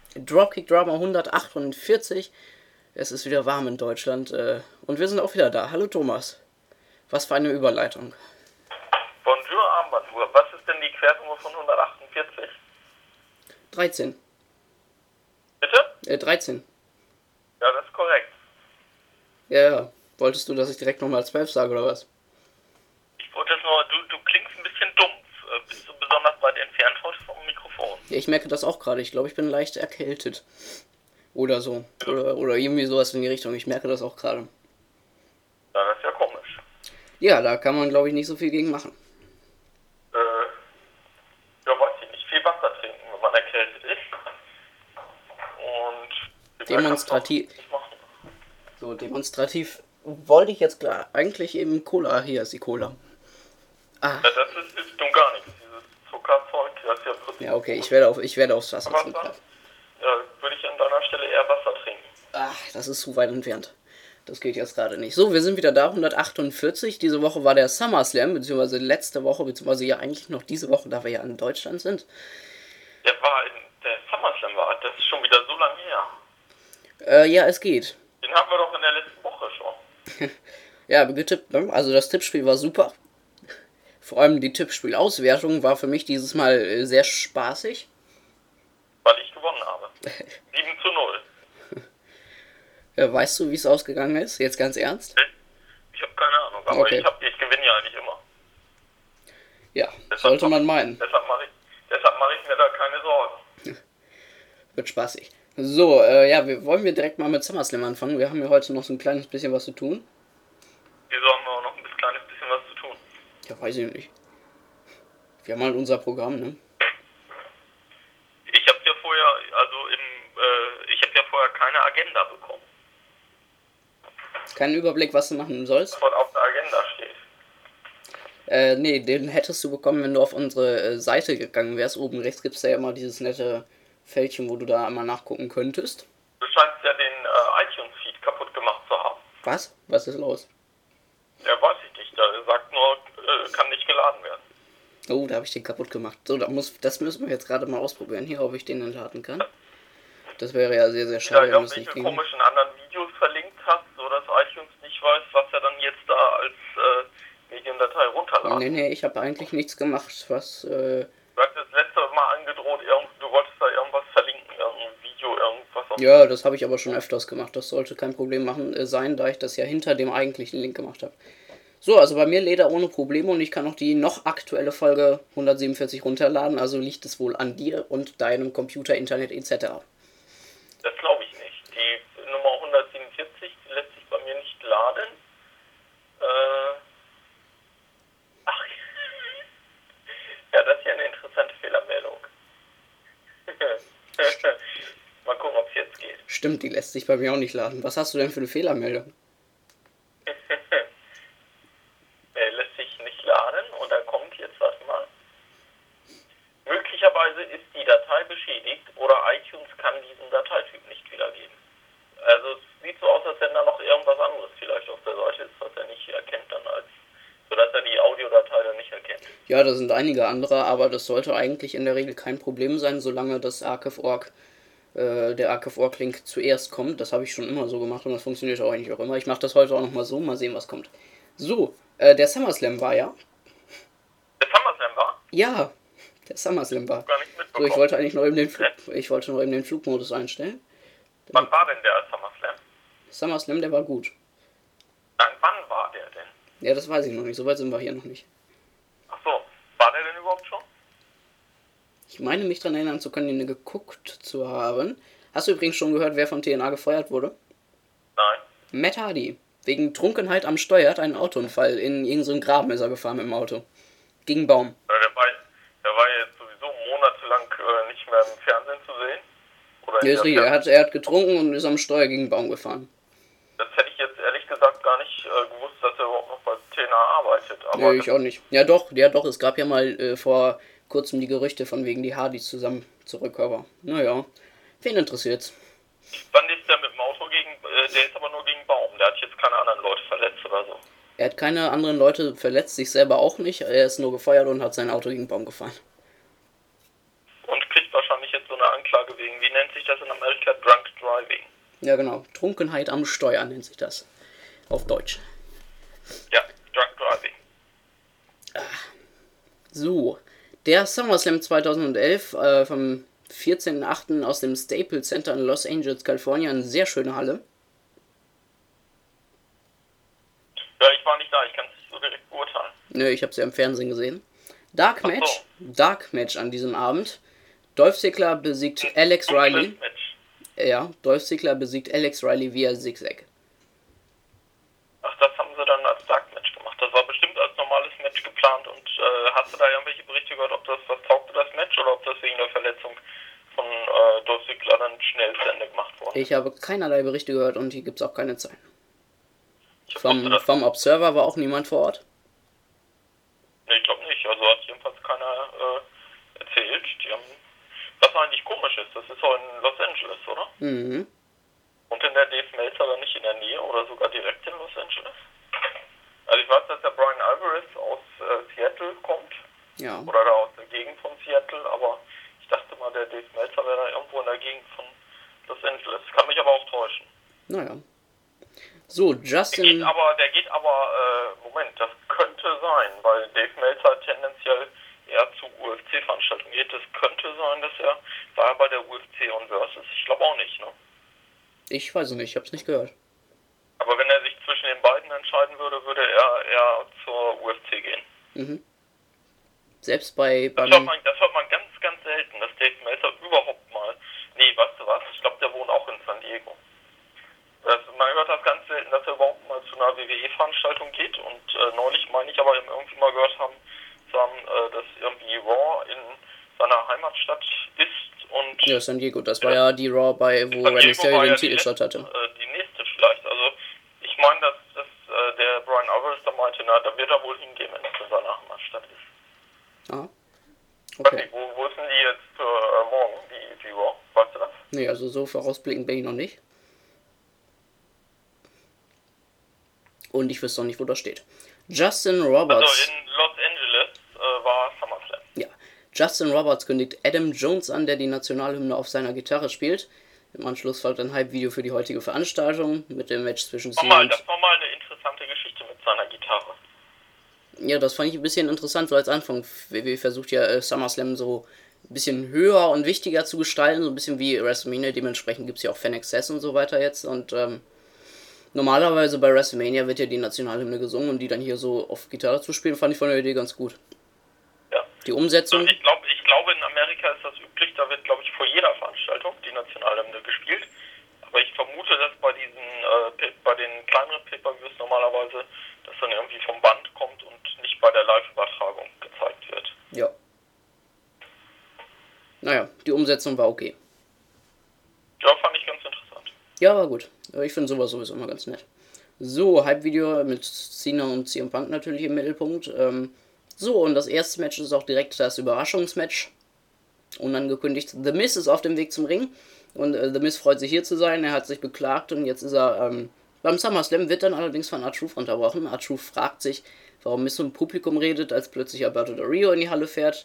Dropkick Drama 148. Es ist wieder warm in Deutschland und wir sind auch wieder da. Hallo Thomas. Was für eine Überleitung. Bonjour Armbanduhr. Was ist denn die Quernummer von 148? 13. Bitte? 13. Ja, das ist korrekt. Ja. Wolltest du, dass ich direkt nochmal 12 sage oder was? Ich wollte es nur, du klingst ein bisschen dumpf. Bist du besonders weit entfernt heute vom Mikrofon? Ja, ich merke das auch gerade. Ich glaube, ich bin leicht erkältet. Oder so. Oder irgendwie sowas in die Richtung. Ich merke das auch gerade. Ja, das ist ja komisch. Ja, da kann man, glaube ich, nicht so viel gegen machen. Ja, weiß ich nicht. Viel Wasser trinken, wenn man erkältet ist. Und demonstrativ wollte ich jetzt klar. Eigentlich eben Cola. Hier ist die Cola. Ja, das ist dumm gar nichts. Dieses Zuckerzeug, das ist ja bloß... Ja, okay, ich werde aufs Wasser trinken. Ja, würde ich an deiner Stelle eher Wasser trinken. Ach, das ist zu weit entfernt. Das geht jetzt gerade nicht. So, wir sind wieder da, 148. Diese Woche war der SummerSlam, beziehungsweise letzte Woche, beziehungsweise ja eigentlich noch diese Woche, da wir ja in Deutschland sind. Der SummerSlam war, das ist schon wieder so lange her. Ja, es geht. Den haben wir doch in der letzten Woche schon. Ja, getippt, ne? Also das Tippspiel war super. Vor allem die Tippspielauswertung war für mich dieses Mal sehr spaßig. Weil ich gewonnen habe. 7:0. Weißt du, wie es ausgegangen ist? Jetzt ganz ernst? Ich habe keine Ahnung, aber okay. Ich gewinne ja eigentlich immer. Ja, sollte man meinen. Deshalb mache ich mir da keine Sorgen. Wird spaßig. So, wollen wir direkt mal mit SummerSlam anfangen. Wir haben ja heute noch so ein kleines bisschen was zu tun. Wieso haben wir auch noch ein kleines bisschen was zu tun? Ja, weiß ich nicht. Wir haben halt unser Programm, ne? Ich habe ja vorher keine Agenda bekommen. Keinen Überblick, was du machen sollst? Was auf der Agenda steht. Nee, den hättest du bekommen, wenn du auf unsere Seite gegangen wärst. Oben rechts gibt es ja immer dieses nette Fältchen, wo du da einmal nachgucken könntest. Du scheinst ja den iTunes-Feed kaputt gemacht zu haben. Was? Was ist los? Ja, weiß ich nicht. Der sagt nur, kann nicht geladen werden. Oh, da habe ich den kaputt gemacht. So, das müssen wir jetzt gerade mal ausprobieren hier, ob ich den entladen kann. Das wäre ja sehr, sehr schade, wenn es nicht ging. Komischen anderen Videos verlinkt hast, so dass iTunes nicht weiß, was er dann jetzt da als Mediendatei runterladen. Nee, ich habe eigentlich nichts gemacht, was... Du hast das letzte Mal angedroht, du wolltest da irgendwas verlinken, irgendein Video, irgendwas. Ja, das habe ich aber schon öfters gemacht. Das sollte kein Problem sein, da ich das ja hinter dem eigentlichen Link gemacht habe. So, also bei mir lädt er ohne Probleme und ich kann auch die noch aktuelle Folge 147 runterladen. Also liegt es wohl an dir und deinem Computer, Internet etc. Das glaube ich nicht. Die Nummer 147, die lässt sich bei mir nicht laden. Ja, das ist ja eine interessante Fehlermeldung. Mal gucken, ob es jetzt geht. Stimmt, die lässt sich bei mir auch nicht laden. Was hast du denn für eine Fehlermeldung? Lässt sich nicht laden und dann kommt jetzt, warte mal. Möglicherweise ist die Datei beschädigt oder iTunes kann diesen Dateityp nicht wiedergeben. Also es sieht so aus, als wenn da noch irgendwas anderes vielleicht auf der Seite ist, was er nicht erkennt dann sodass er die Audiodatei dann nicht erkennt. Ja, da sind einige andere, aber das sollte eigentlich in der Regel kein Problem sein, solange das Archive.org, der Archive.org-Link zuerst kommt. Das habe ich schon immer so gemacht und das funktioniert auch eigentlich auch immer. Ich mache das heute auch nochmal so, mal sehen, was kommt. So, der SummerSlam war ja. Der SummerSlam war? Ja, der SummerSlam war. Gar nicht mitbekommen. So, ich wollte eigentlich noch eben den Flugmodus einstellen. Wann war denn der SummerSlam? SummerSlam, der war gut. Nein, wann war der denn? Ja, das weiß ich noch nicht. So weit sind wir hier noch nicht. Ach so, war der denn überhaupt schon? Ich meine mich daran erinnern zu können, ihn geguckt zu haben. Hast du übrigens schon gehört, wer von TNA gefeuert wurde? Nein. Matt Hardy. Wegen Trunkenheit am Steuer hat einen Autounfall. In irgendeinen Graben ist er gefahren mit dem Auto. Gegen einen Baum. Der war jetzt sowieso monatelang nicht mehr im Fernsehen zu sehen. Oder ja, ist richtig. Er hat getrunken und ist am Steuer gegen einen Baum gefahren. Das hätte ich jetzt ehrlich gesagt gar nicht gewusst, dass er überhaupt noch bei TNA arbeitet. Aber ich auch nicht. Ja doch, es gab ja mal vor kurzem die Gerüchte von wegen die Hardys zusammen zurück, aber naja, wen interessiert's? Wann ist der mit dem Auto der ist aber nur gegen Baum, der hat jetzt keine anderen Leute verletzt oder so. Er hat keine anderen Leute verletzt, sich selber auch nicht, er ist nur gefeuert und hat sein Auto gegen den Baum gefahren. Und kriegt wahrscheinlich jetzt so eine Anklage wegen, wie nennt sich sich das in Amerika Drunk Driving. Ja, genau. Trunkenheit am Steuer nennt sich das. Auf Deutsch. Ja, Drunk Driving. So, der SummerSlam 2011 vom 14.08. aus dem Staples Center in Los Angeles, Kalifornien. Eine sehr schöne Halle. Ja, ich war nicht da, ich kann es nicht so direkt beurteilen. Nö, ich habe sie im Fernsehen gesehen. Dark Ach so. Match. Dark Match an diesem Abend. Dolph Ziggler besiegt Alex Riley. Match. Ja, Dolph Ziggler besiegt Alex Riley via Zigzag. Ach, das haben sie dann als Dark Match gemacht. Das war bestimmt als normales Match geplant. Und hast du da irgendwelche Berichte gehört, ob das was taugte, das Match, oder ob das wegen der Verletzung von Dolph Ziggler dann schnell zu Ende gemacht wurde? Ich habe keinerlei Berichte gehört und hier gibt es auch keine Zahlen. Ich wusste das. Vom Observer war auch niemand vor Ort. Nee, ich glaube nicht. Also hat jedenfalls keiner erzählt. Die haben, was eigentlich komisch ist, das ist auch in Los Angeles, oder? Mhm. Und in der Dave Meltzer dann nicht in der Nähe oder sogar direkt in Los Angeles? Also ich weiß, dass der Brian Alvarez aus Seattle kommt. Ja. Oder da aus der Gegend von Seattle, aber ich dachte mal, der Dave Meltzer wäre da irgendwo in der Gegend von Los Angeles. Kann mich aber auch täuschen. Naja. So, Justin... Der geht aber, Moment, das könnte sein, weil Dave Meltzer tendenziell eher zu UFC-Veranstaltungen geht. Das könnte sein, dass war bei der UFC on Versus. Ich glaube auch nicht, ne? Ich weiß es nicht, ich habe es nicht gehört. Aber wenn er sich zwischen den beiden entscheiden würde, würde er eher zur UFC gehen. Mhm. Selbst beim... Das hört man ganz, ganz selten, dass Dave Meltzer überhaupt mal... Nee, weißt du was? Ich glaube, der wohnt auch in San Diego. Man hört das ganz selten, dass er überhaupt mal zu einer WWE-Veranstaltung geht. Und neulich meine ich aber irgendwie mal gehört haben, dass irgendwie Raw in seiner Heimatstadt ist. Und ja, San Diego, das war ja die Raw, wo Rey Mysterio den Titelshot hatte. Die nächste vielleicht. Also ich meine, dass der Brian Alvarez da meinte, na, da wird er wohl hingehen, wenn es in seiner Heimatstadt ist. Ah. Okay. Wo ist denn die jetzt für morgen, die Raw? Weißt du das? Nee, also so vorausblickend bin ich noch nicht. Und ich wüsste auch nicht, wo das steht. Justin Roberts. Also in Los Angeles war SummerSlam. Ja. Justin Roberts kündigt Adam Jones an, der die Nationalhymne auf seiner Gitarre spielt. Im Anschluss folgt ein Hype-Video für die heutige Veranstaltung mit dem Match zwischen Cena und... Das war mal eine interessante Geschichte mit seiner Gitarre. Ja, das fand ich ein bisschen interessant, so als Anfang. WWE versucht ja SummerSlam so ein bisschen höher und wichtiger zu gestalten, so ein bisschen wie WrestleMania. Dementsprechend gibt es ja auch Fan Access und so weiter jetzt. Und normalerweise bei WrestleMania wird ja die Nationalhymne gesungen und die dann hier so auf Gitarre zu spielen, fand ich von der Idee ganz gut. Ja. Die Umsetzung... Also ich glaube, in Amerika ist das üblich, da wird, glaube ich, vor jeder Veranstaltung die Nationalhymne gespielt. Aber ich vermute, dass bei den kleineren Pay-Per-Views normalerweise das dann irgendwie vom Band kommt und nicht bei der Live-Übertragung gezeigt wird. Ja. Naja, die Umsetzung war okay. Ja, fand ich ganz interessant. Ja, war gut. Ich finde sowas sowieso immer ganz nett. So, Hype-Video mit Cena und CM Punk natürlich im Mittelpunkt. So, und das erste Match ist auch direkt das Überraschungsmatch. Unangekündigt. The Miz ist auf dem Weg zum Ring. Und The Miz freut sich hier zu sein. Er hat sich beklagt und jetzt ist er beim SummerSlam, wird dann allerdings von R-Truth unterbrochen. R-Truth fragt sich, warum Miz zum Publikum redet, als plötzlich Alberto Del Rio in die Halle fährt.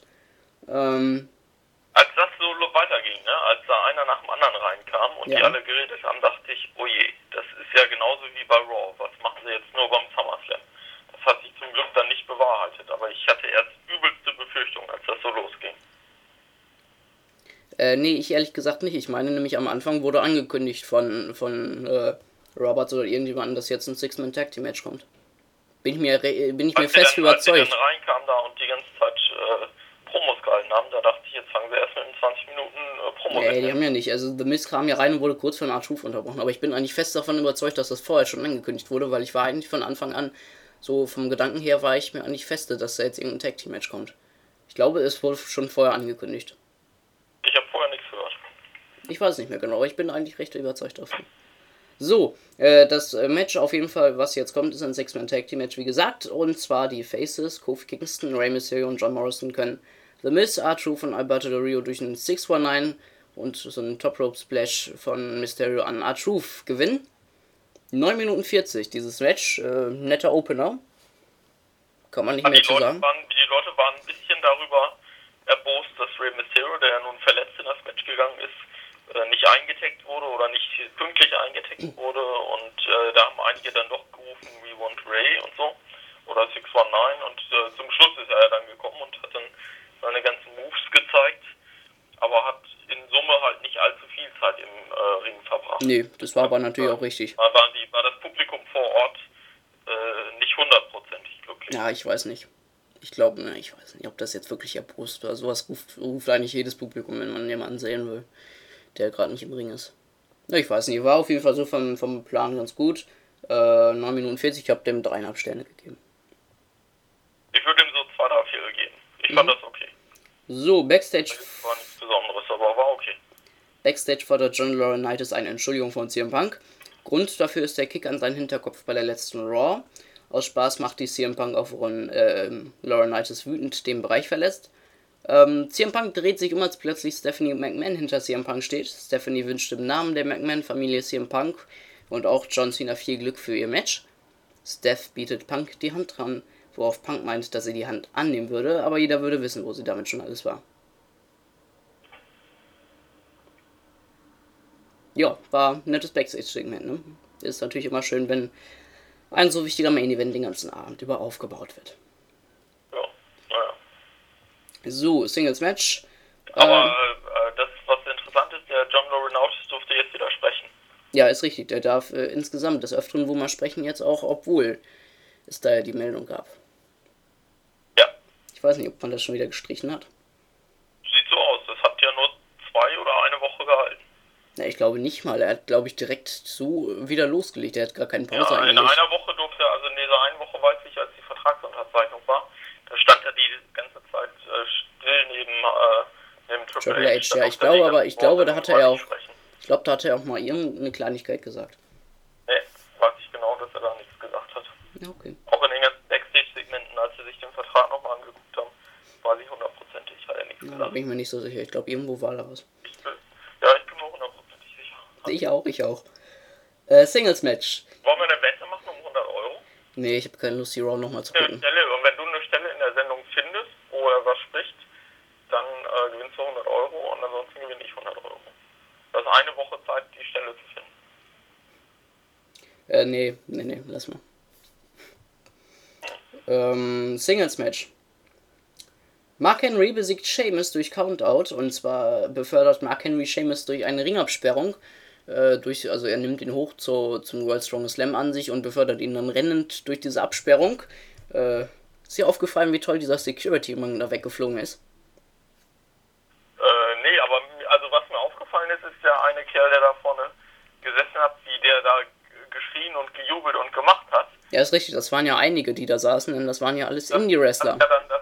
Als das so weiterging, ne? Als da einer nach dem anderen reinkam und Ja. die alle geredet haben, dachte ich, oh je, das ist ja genauso wie bei Raw. Was machen sie jetzt nur beim SummerSlam? Das hat sich zum Glück dann nicht bewahrheitet, aber ich hatte erst übelste Befürchtung, als das so losging. Nee, ich ehrlich gesagt nicht. Ich meine nämlich am Anfang wurde angekündigt von Roberts oder irgendjemandem, dass jetzt ein Six-Man-Tag-Team-Match kommt. Bin ich mir fest überzeugt. Als sie dann reinkam da und die ganze Zeit Promos gehalten haben, da dachte ich, jetzt fangen sie erst mit 20 Minuten Promos Nee, die haben ja nicht. Also The Miz kam ja rein und wurde kurz von R-Truth unterbrochen. Aber ich bin eigentlich fest davon überzeugt, dass das vorher schon angekündigt wurde, weil ich war eigentlich von Anfang an, so vom Gedanken her war ich mir eigentlich feste, dass da jetzt irgendein Tag-Team-Match kommt. Ich glaube, es wurde schon vorher angekündigt. Ich habe vorher nichts gehört. Ich weiß nicht mehr genau, aber ich bin eigentlich recht überzeugt davon. So, das Match auf jeden Fall, was jetzt kommt, ist ein Six-Man-Tag-Team-Match, wie gesagt. Und zwar die Faces, Kofi Kingston, Rey Mysterio und John Morrison können The Miz, R-Truth und Alberto Del Rio durch einen 619 und so einen Top-Rope-Splash von Mysterio an R-Truth gewinnen. 9 Minuten 40, dieses Match, netter Opener. Kann man nicht mehr zu sagen. Die Leute waren ein bisschen darüber erbost, dass Rey Mysterio, der ja nun verletzt in das Match gegangen ist, nicht eingetaggt wurde oder nicht pünktlich eingetaggt wurde und da haben einige dann doch gerufen, We want Ray und so oder 619 und zum Schluss ist er dann gekommen und hat dann seine ganzen Moves gezeigt, aber hat in Summe halt nicht allzu viel Zeit im Ring verbracht. Nee, das war aber natürlich auch richtig. War das Publikum vor Ort nicht hundertprozentig glücklich. Ja, ich weiß nicht. Ich weiß nicht, ob das jetzt wirklich erprobt war. Sowas ruft eigentlich jedes Publikum, wenn man jemanden sehen will, der gerade nicht im Ring ist. Ja, ich weiß nicht, war auf jeden Fall so vom Plan ganz gut. 9 Minuten 40, ich habe dem 3,5 Sterne gegeben. Ich würde ihm so 2, 3, 4 geben. Ich fand das okay. So, Backstage. Das war nichts Besonderes, aber war okay. Backstage fordert John Laurinaitis eine Entschuldigung von CM Punk. Grund dafür ist der Kick an seinen Hinterkopf bei der letzten Raw. Aus Spaß macht die CM Punk auf Laurinaitis wütend den Bereich verlässt. CM Punk dreht sich um, als plötzlich Stephanie McMahon hinter CM Punk steht. Stephanie wünscht im Namen der McMahon-Familie CM Punk und auch John Cena viel Glück für ihr Match. Steph bietet Punk die Hand dran, worauf Punk meint, dass er die Hand annehmen würde, aber jeder würde wissen, wo sie damit schon alles war. Ja, war ein nettes Backstage-Segment, ne? Ist natürlich immer schön, wenn ein so wichtiger Main-Event den ganzen Abend über aufgebaut wird. Ja, naja. So, Singles-Match. Aber das, was interessant ist, der John Laurinaitis durfte jetzt wieder sprechen. Ja, ist richtig. Der darf insgesamt des Öfteren wohl mal sprechen, jetzt auch, obwohl es da ja die Meldung gab. Ja. Ich weiß nicht, ob man das schon wieder gestrichen hat. Sieht so aus. Das hat ja nur 2 oder 1 Woche gehalten. Ja, ich glaube nicht mal. Er hat, glaube ich, direkt so wieder losgelegt. Er hat gar keinen Pause eingelegt. In einer Woche durfte er, also in dieser einen Woche weiß ich, als die Vertragsunterzeichnung war, da stand er die ganze Zeit still neben Triple H. Ja, ich glaube, da hat er ja auch, da hat er auch mal irgendeine Kleinigkeit gesagt. Nee, weiß ich genau, dass er da nichts gesagt hat. Ja, okay. Auch in den ganzen Backstage-Segmenten, als sie sich den Vertrag nochmal angeguckt haben, weiß ich hundertprozentig, hat er nichts gesagt. Da bin ich mir nicht so sicher. Ich glaube, irgendwo war da was. Ich bin mir hundertprozentig sicher. Ich auch. Singles-Match. Wollen wir eine Wette machen um 100 Euro? Nee, ich habe keine Lust, die Raw nochmal zu gucken. Und wenn du eine Stelle in der Sendung findest, wo er was spricht, dann gewinnst du 100 Euro und ansonsten gewinne ich 100 Euro. Das ist eine Woche Zeit, die Stelle zu finden. Nee, lass mal. Singles-Match. Mark Henry besiegt Sheamus durch Countout, und zwar befördert Mark Henry Sheamus durch eine Ringabsperrung. Also er nimmt ihn hoch zum World Strongest Slam an sich und befördert ihn dann rennend durch diese Absperrung. Ist dir aufgefallen, wie toll dieser Security-Mann da weggeflogen ist? Nee, aber also was mir aufgefallen ist der eine Kerl, der da vorne gesessen hat, wie der da geschrien und gejubelt und gemacht hat. Ja, ist richtig, das waren ja einige, die da saßen, denn das waren ja alles Indie-Wrestler.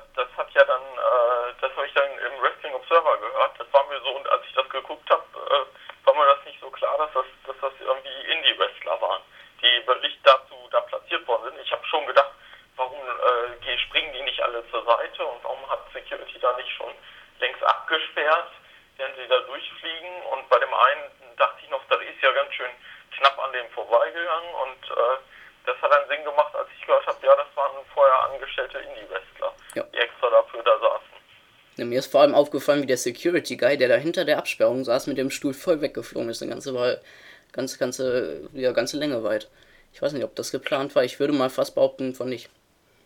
Das habe ich dann im Wrestling Observer gehört. Das war mir so, und als ich das geguckt habe, war mir das nicht so klar, dass das irgendwie Indie-Wrestler waren, die wirklich da platziert worden sind. Ich habe schon gedacht, warum springen die nicht alle zur Seite und warum hat Security da nicht schon längst abgesperrt, während sie da durchfliegen. Und bei dem einen dachte ich noch, das ist ja ganz schön knapp an dem vorbeigegangen, und das hat dann Sinn gemacht, als ich gehört habe, ja, das waren vorher angestellte Indie-Wrestler, ja, die extra dafür da saßen. Ja, mir ist vor allem aufgefallen, wie der Security-Guy, der da hinter der Absperrung saß, mit dem Stuhl voll weggeflogen ist. Eine ganze Länge weit. Ich weiß nicht, ob das geplant war. Ich würde mal fast behaupten, von nicht.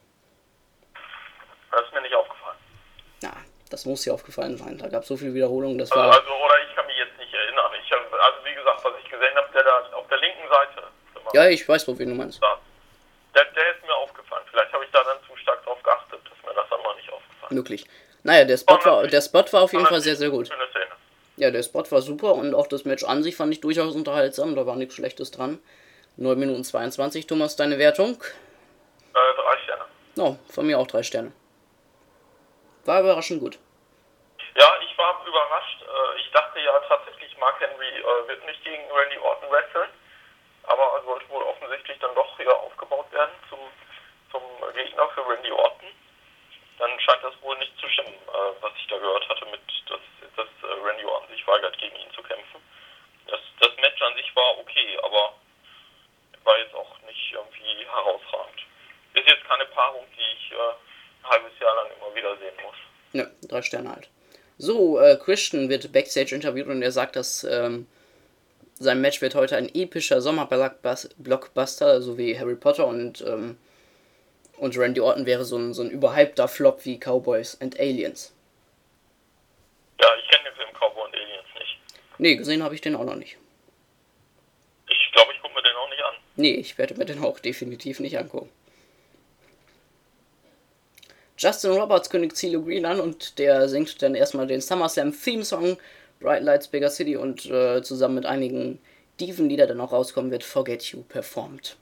Das ist mir nicht aufgefallen. Na, das muss dir aufgefallen sein. Da gab es so viele Wiederholungen, das oder ich kann mich jetzt nicht erinnern. Also wie gesagt, was ich gesehen habe, der da auf der linken Seite. Ja, ich weiß, wen du meinst. Der ist mir aufgefallen. Vielleicht habe ich da dann zu stark drauf geachtet, dass mir das dann mal nicht aufgefallen ist. Möglich. Naja, der Spot war auf jeden Fall sehr, sehr gut. Schöne Szene. Ja, der Spot war super, und auch das Match an sich fand ich durchaus unterhaltsam. Da war nichts Schlechtes dran. 9 Minuten 22, Thomas, deine Wertung? 3 Sterne. No, von mir auch 3 Sterne. War überraschend gut. Ja, ich war überrascht. Ich dachte ja tatsächlich, Mark Henry wird nicht gegen Randy Orton wresteln. Aber er sollte wohl offensichtlich dann doch hier aufgebaut werden zum Gegner für Randy Orton. Dann scheint das wohl nicht zu stimmen, was ich da gehört hatte, dass Randy Orton sich weigert, gegen ihn zu kämpfen. Das Match an sich war okay, aber war jetzt auch nicht irgendwie herausragend. Ist jetzt keine Paarung, die ich ein halbes Jahr lang immer wieder sehen muss. Ja, 3 Sterne halt. So, Christian wird Backstage interviewt und er sagt, dass sein Match wird heute ein epischer Sommerblockbuster, so wie Harry Potter und Randy Orton wäre so ein überhypter Flop wie Cowboys and Aliens. Ja, ich kenne den Film Cowboy und Aliens nicht. Nee, gesehen habe ich den auch noch nicht. Ich glaube, ich gucke mir den auch nicht an. Nee, ich werde mir den auch definitiv nicht angucken. Justin Roberts kündigt CeeLo Green an und der singt dann erstmal den SummerSlam Theme Song Bright Lights Bigger City und zusammen mit einigen Diven, die da dann auch rauskommen wird, Forget You performt.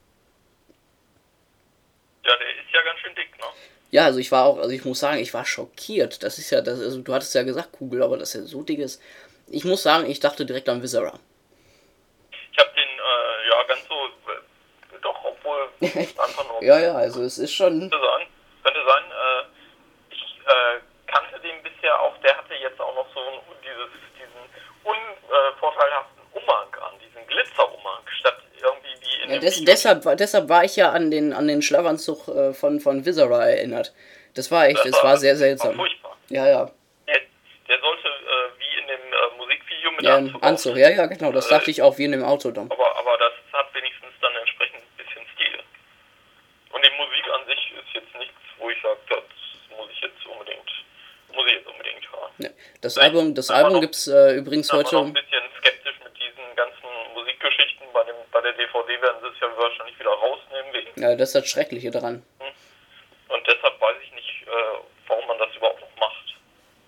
Ja, der ist ja ganz schön dick, ne? Ja, also ich muss sagen, ich war schockiert. Das ist ja, also du hattest ja gesagt Kugel, aber dass er so dick ist. Ich muss sagen, ich dachte direkt an Viscera. Ich habe den, ja, ganz so, doch, obwohl einfach nur... Ja, also es ist schon... Könnte sein, ich kannte den bisher auch, der hatte jetzt auch noch so diesen unvorteilhaften Umhang an, diesen Glitzerumhang, statt irgendwie wie in dem deshalb war ich ja an den Schlafanzug von Viscera erinnert. Das war sehr seltsam. War furchtbar. Ja. Der sollte wie in dem Musikvideo mit Ja, Anzug Anzug, ja, genau, das dachte ich auch wie in dem Autodom. Aber das hat wenigstens dann entsprechend ein bisschen Stil. Und die Musik an sich ist jetzt nichts, wo ich sage, das muss ich jetzt unbedingt hören. Ja, das Album gibt es übrigens heute... Ich bin noch ein bisschen skeptisch mit diesen ganzen Musikgeschichten. Bei der DVD werden sie es ja wahrscheinlich wieder rausnehmen. Ja, das ist das Schreckliche daran. Und deshalb weiß ich nicht, warum man das überhaupt noch macht.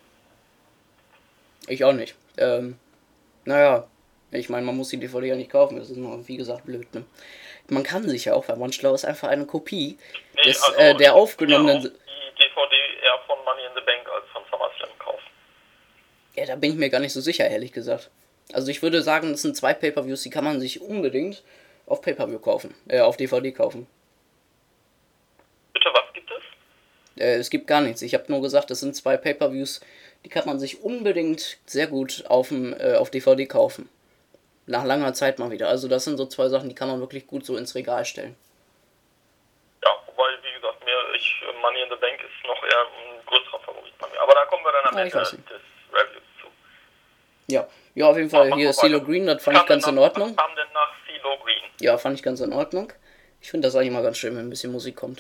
Ich auch nicht. Naja, ich meine, man muss die DVD ja nicht kaufen. Das ist nur, wie gesagt, blöd, ne? Man kann sich ja auch, weil man schlau ist, einfach eine Kopie der aufgenommenen... Die DVD eher von Money in the Bank als von SummerSlam kaufen. Ja, da bin ich mir gar nicht so sicher, ehrlich gesagt. Also ich würde sagen, das sind 2 Pay-Per-Views, die kann man sich unbedingt auf Pay-Per-View kaufen. Auf DVD kaufen. Bitte, was gibt es? Es gibt gar nichts. Ich habe nur gesagt, das sind 2 Pay-Per-Views, die kann man sich unbedingt sehr gut auf DVD kaufen. Nach langer Zeit mal wieder. Also das sind so 2 Sachen, die kann man wirklich gut so ins Regal stellen. Ja, wobei, wie gesagt, Money in the Bank ist noch eher ein größerer Favorit bei mir. Aber da kommen wir dann am Ende des Reviews zu. Ja, auf jeden Fall hier CeeLo Green, das fand ich ganz in Ordnung. Was kam denn nach CeeLo Green? Ja, fand ich ganz in Ordnung. Ich finde das eigentlich immer ganz schön, wenn ein bisschen Musik kommt.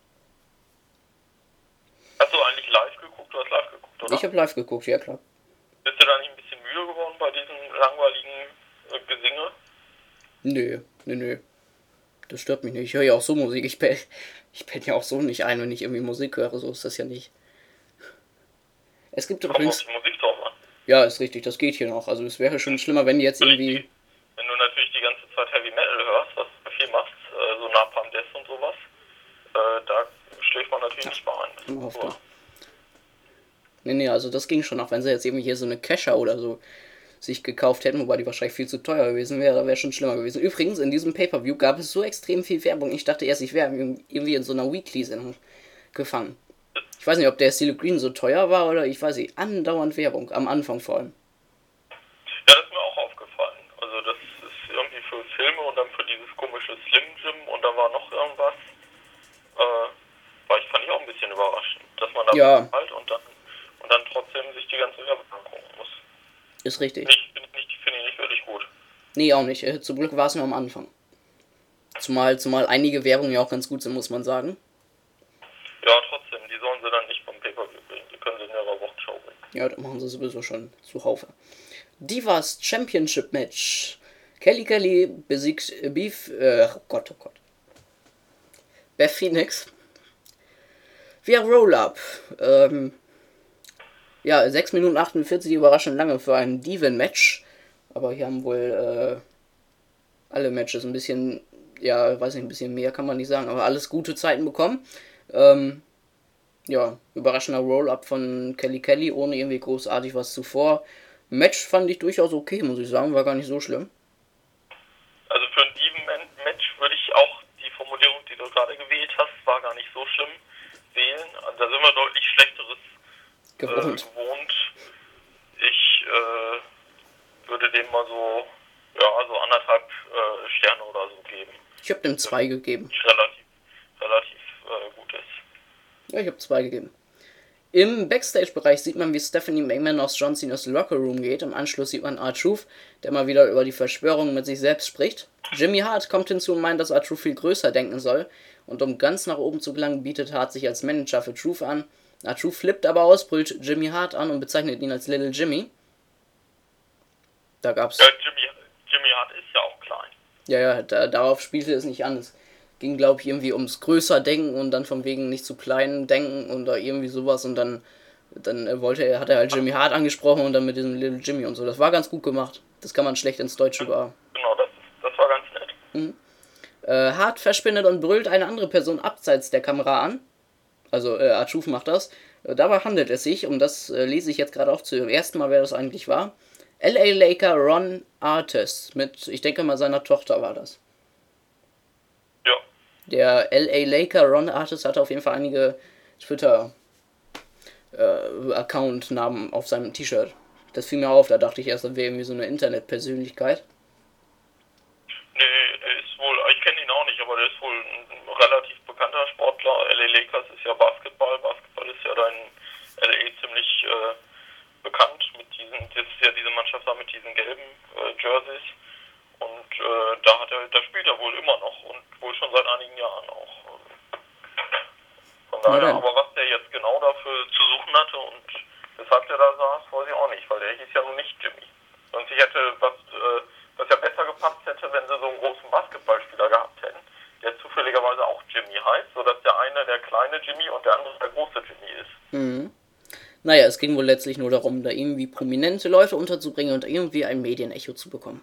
Hast du eigentlich live geguckt? Du hast live geguckt, oder? Ich habe live geguckt, ja klar. Bist du da nicht ein bisschen müde geworden bei diesem langweiligen Gesinge? Nö. Das stört mich nicht. Ich höre ja auch so Musik. Ich bin ja auch so nicht ein, wenn ich irgendwie Musik höre. So ist das ja nicht. Es gibt übrigens... Kommt auf die Musik drauf an. Ja, ist richtig. Das geht hier noch. Also es wäre schon schlimmer, wenn jetzt irgendwie... Wenn du natürlich die ganze Zeit Heavy Metal hörst, was du viel machst, so Napalm Death und sowas, da schläft man natürlich nicht mal ein. Nee, also das ging schon. Auch wenn sie jetzt irgendwie hier so eine Kesha oder so sich gekauft hätten, wobei die wahrscheinlich viel zu teuer gewesen wäre, wäre schon schlimmer gewesen. Übrigens, in diesem Pay-Per-View gab es so extrem viel Werbung. Ich dachte erst, ich wäre irgendwie in so einer Weekly-Sendung gefangen. Ich weiß nicht, ob der CeeLo Green so teuer war oder ich weiß nicht, andauernd Werbung, am Anfang vor allem. Ja, das ist mir auch aufgefallen. Also das ist irgendwie für Filme und dann für dieses komische Slim Jim und da war noch irgendwas. Fand ich auch ein bisschen überraschend, dass man da bezahlt und dann trotzdem sich die ganze Werbung angucken muss. Ist richtig. Finde ich nicht wirklich gut. Nee, auch nicht. Zum Glück war es nur am Anfang. Zumal einige Werbungen ja auch ganz gut sind, muss man sagen. Ja, trotzdem, die sollen sie dann nicht vom Pay-Per-View bringen. Die können sie in ihrer Wochenschau bringen. Ja, das machen sie sowieso schon zuhaufe. Divas Championship Match. Kelly besiegt oh Gott. Beth Phoenix. Via Roll-Up. 6 Minuten 48, überraschend lange für ein Diven-Match. Aber hier haben wohl alle Matches ein bisschen, ein bisschen mehr kann man nicht sagen, aber alles gute Zeiten bekommen. Überraschender Roll-Up von Kelly, ohne irgendwie großartig was zuvor. Match fand ich durchaus okay, muss ich sagen, war gar nicht so schlimm. Also für ein Diven-Match würde ich auch die Formulierung, die du gerade gewählt hast, war gar nicht so schlimm, wählen. Da sind wir deutlich Schlechteres gewohnt. Ich würde dem mal so 1,5 Sterne oder so geben. Ich habe dem 2 gegeben. Relativ gut ist. Ja, ich habe 2 gegeben. Im Backstage-Bereich sieht man, wie Stephanie McMahon aus John Cena's Locker Room geht. Im Anschluss sieht man R-Truth, der mal wieder über die Verschwörung mit sich selbst spricht. Jimmy Hart kommt hinzu und meint, dass R-Truth viel größer denken soll. Und um ganz nach oben zu gelangen, bietet Hart sich als Manager für Truth an. R-Truth flippt aber aus, brüllt Jimmy Hart an und bezeichnet ihn als Little Jimmy. Da gab's... Ja, Jimmy Hart ist ja auch klein. Ja, darauf spielte es nicht an. Es ging, glaube ich, irgendwie ums größer Denken und dann von wegen nicht zu klein denken oder irgendwie sowas. Und dann hat er halt Jimmy Hart angesprochen und dann mit diesem Little Jimmy und so. Das war ganz gut gemacht. Das kann man schlecht ins Deutsche über. Genau, das war ganz nett. Hart verspinnet und brüllt eine andere Person abseits der Kamera an. Also, R-Truth macht das. Dabei handelt es sich, und das lese ich jetzt gerade auch zum ersten Mal, wer das eigentlich war. LA Laker Ron Artest mit, ich denke mal, seiner Tochter war das. Ja. Der LA Laker Ron Artest hatte auf jeden Fall einige Twitter-Account-Namen auf seinem T-Shirt. Das fiel mir auf, da dachte ich erst, das wäre irgendwie so eine Internetpersönlichkeit. Nee, der ist wohl, ich kenne ihn auch nicht, aber der ist wohl ein relativ bekannter Sportler. LA Lakers ist ja Basketball. Basketball ist ja da in LA ziemlich bekannt mit das ist ja diese Mannschaft da mit diesen gelben Jerseys. Und da spielt er wohl immer noch und wohl schon seit einigen Jahren auch. Von daher, aber was der jetzt genau dafür zu suchen hatte und weshalb der da saß, weiß ich auch nicht, weil der hieß ja nun nicht Jimmy. Sonst ich hätte was ja besser gepasst hätte, wenn sie so einen großen Basketballspieler gehabt hätten, der zufälligerweise auch Jimmy heißt, sodass der eine der kleine Jimmy und der andere der große Jimmy ist. Mhm. Naja, es ging wohl letztlich nur darum, da irgendwie prominente Leute unterzubringen und irgendwie ein Medienecho zu bekommen.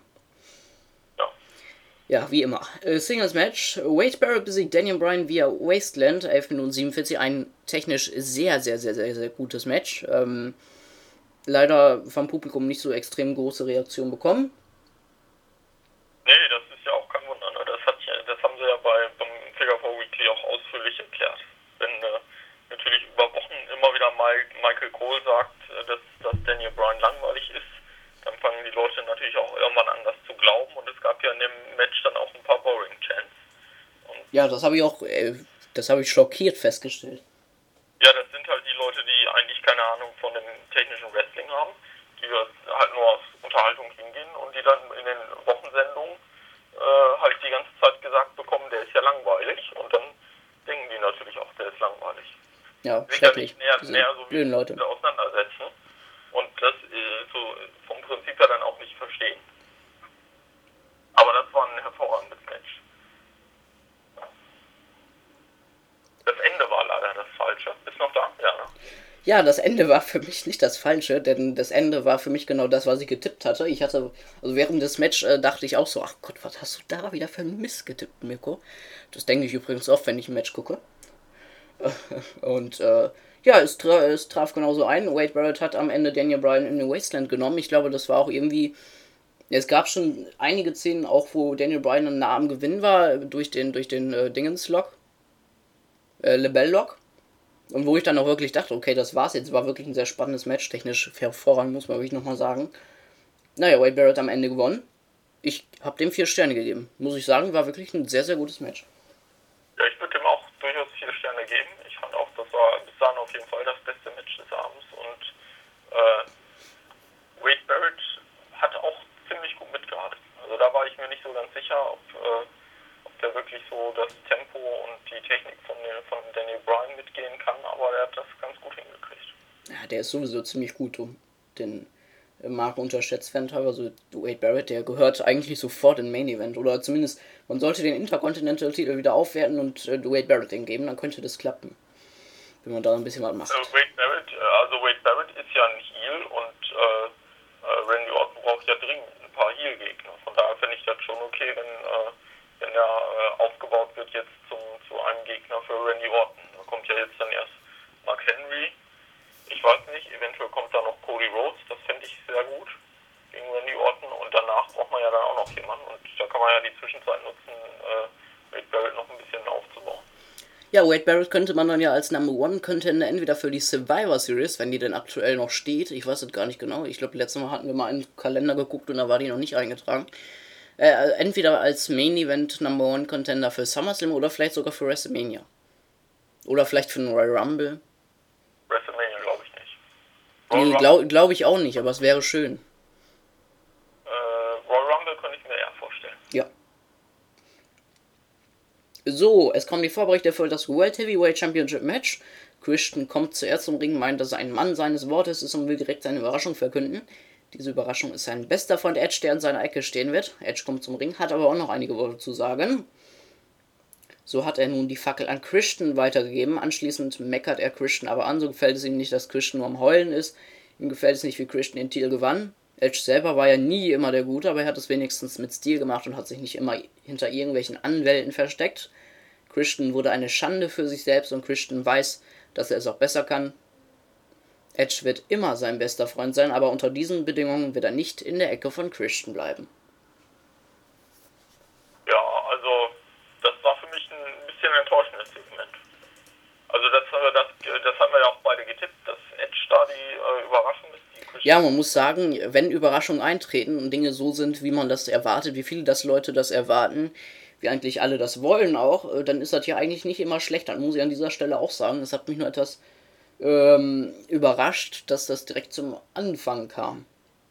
Ja, wie immer. Singles Match. Wade Barrett besiegt Daniel Bryan via Wasteland. 11 Minuten 47. Ein technisch sehr, sehr, sehr, sehr, sehr gutes Match. Leider vom Publikum nicht so extrem große Reaktion bekommen. Nee, das ist ja auch kein Wunder. Ne? Das haben sie ja beim Figure 4 Weekly auch ausführlich erklärt. Wenn natürlich über Wochen immer wieder Michael Cole sagt, dass Daniel Bryan langweilig ist, dann fangen die Leute natürlich auch irgendwann an, das zu glauben. Und es gab ja in dem Match dann auch ein paar Boring Chants. Ja, das habe ich auch, schockiert festgestellt. Ja, das sind halt die Leute, die eigentlich keine Ahnung von dem technischen Wrestling haben, die halt nur aus Unterhaltung hingehen und die dann in den Wochensendungen halt die ganze Zeit gesagt bekommen, der ist ja langweilig. Und dann denken die natürlich auch, der ist langweilig. Ja, schrecklich. Näher so wie Leute auseinandersetzen. Und das so vom Prinzip her dann auch nicht verstehen. Aber das war ein hervorragendes Match. Das Ende war leider das Falsche. Ist noch da? Ja, ne? Ja, das Ende war für mich nicht das Falsche, denn das Ende war für mich genau das, was ich getippt hatte. Also während des Match dachte ich auch so, ach Gott, was hast du da wieder für einen Mist getippt, Mirko? Das denke ich übrigens oft, wenn ich ein Match gucke. Und ja, es traf genauso ein. Wade Barrett hat am Ende Daniel Bryan in den Wasteland genommen. Ich glaube, das war auch irgendwie... Es gab schon einige Szenen, auch wo Daniel Bryan nah am Gewinn war, durch den Dingens-Lock. Lebell-Lock. Und wo ich dann auch wirklich dachte, okay, das war's jetzt. War wirklich ein sehr spannendes Match. Technisch hervorragend, muss man wirklich nochmal sagen. Naja, Wade Barrett am Ende gewonnen. Ich habe dem 4 Sterne gegeben. Muss ich sagen, war wirklich ein sehr, sehr gutes Match. Ja, ich würde dem auch durchaus 4 Sterne geben. Ich fand auch, das war bis dahin auf jeden Fall das beste Match des Abends. Und Wade Barrett hat auch ziemlich gut mitgehalten. Also da war ich mir nicht so ganz sicher, ob der wirklich so das Tempo und die Technik von Daniel Bryan mitgehen kann, aber der hat das ganz gut hingekriegt. Ja, der ist sowieso ziemlich gut, den Marco unterschätzt werden teilweise. Wade Barrett, der gehört eigentlich sofort in Main Event, oder zumindest, man sollte den Intercontinental-Titel wieder aufwerten und Wade Barrett den geben, dann könnte das klappen. Wenn man da ein bisschen was macht. Wade Barrett ist ja ein Heel und Randy Orton braucht ja dringend ein paar Heel-Gegner. Von daher finde ich das schon okay, wenn er aufgebaut wird jetzt zu einem Gegner für Randy Orton. Da kommt ja jetzt dann erst Mark Henry. Ich weiß nicht, eventuell kommt da noch Cody Rhodes. Das fände ich sehr gut gegen Randy Orton. Und danach braucht man ja dann auch noch jemanden. Und da kann man ja die Zwischenzeit nutzen, Wade Barrett noch ein bisschen aufzubauen. Ja, Wade Barrett könnte man dann ja als Number One Contender entweder für die Survivor Series, wenn die denn aktuell noch steht, ich weiß es gar nicht genau, ich glaube letztes Mal hatten wir mal in den Kalender geguckt und da war die noch nicht eingetragen, entweder als Main Event Number One Contender für SummerSlam oder vielleicht sogar für WrestleMania. Oder vielleicht für einen Royal Rumble. WrestleMania, Nee, glaub ich auch nicht, aber es wäre schön. Royal Rumble könnte ich mir eher vorstellen. Ja. So, es kommen die Vorberichte für das World Heavyweight Championship Match. Christian kommt zuerst zum Ring, meint, dass er ein Mann seines Wortes ist und will direkt seine Überraschung verkünden. Diese Überraschung ist sein bester Freund Edge, der in seiner Ecke stehen wird. Edge kommt zum Ring, hat aber auch noch einige Worte zu sagen. So hat er nun die Fackel an Christian weitergegeben. Anschließend meckert er Christian aber an. So gefällt es ihm nicht, dass Christian nur am Heulen ist. Ihm gefällt es nicht, wie Christian den Titel gewann. Edge selber war ja nie immer der Gute, aber er hat es wenigstens mit Stil gemacht und hat sich nicht immer hinter irgendwelchen Anwälten versteckt. Christian wurde eine Schande für sich selbst und Christian weiß, dass er es auch besser kann. Edge wird immer sein bester Freund sein, aber unter diesen Bedingungen wird er nicht in der Ecke von Christian bleiben. Ja, also das war für mich ein bisschen enttäuschendes Segment. Also das haben wir ja auch beide getippt, dass Edge da die Überraschung ist. Ja, man muss sagen, wenn Überraschungen eintreten und Dinge so sind, wie man das erwartet, wie viele Leute das erwarten, wie eigentlich alle das wollen auch, dann ist das ja eigentlich nicht immer schlecht. Dann muss ich an dieser Stelle auch sagen, es hat mich nur etwas überrascht, dass das direkt zum Anfang kam.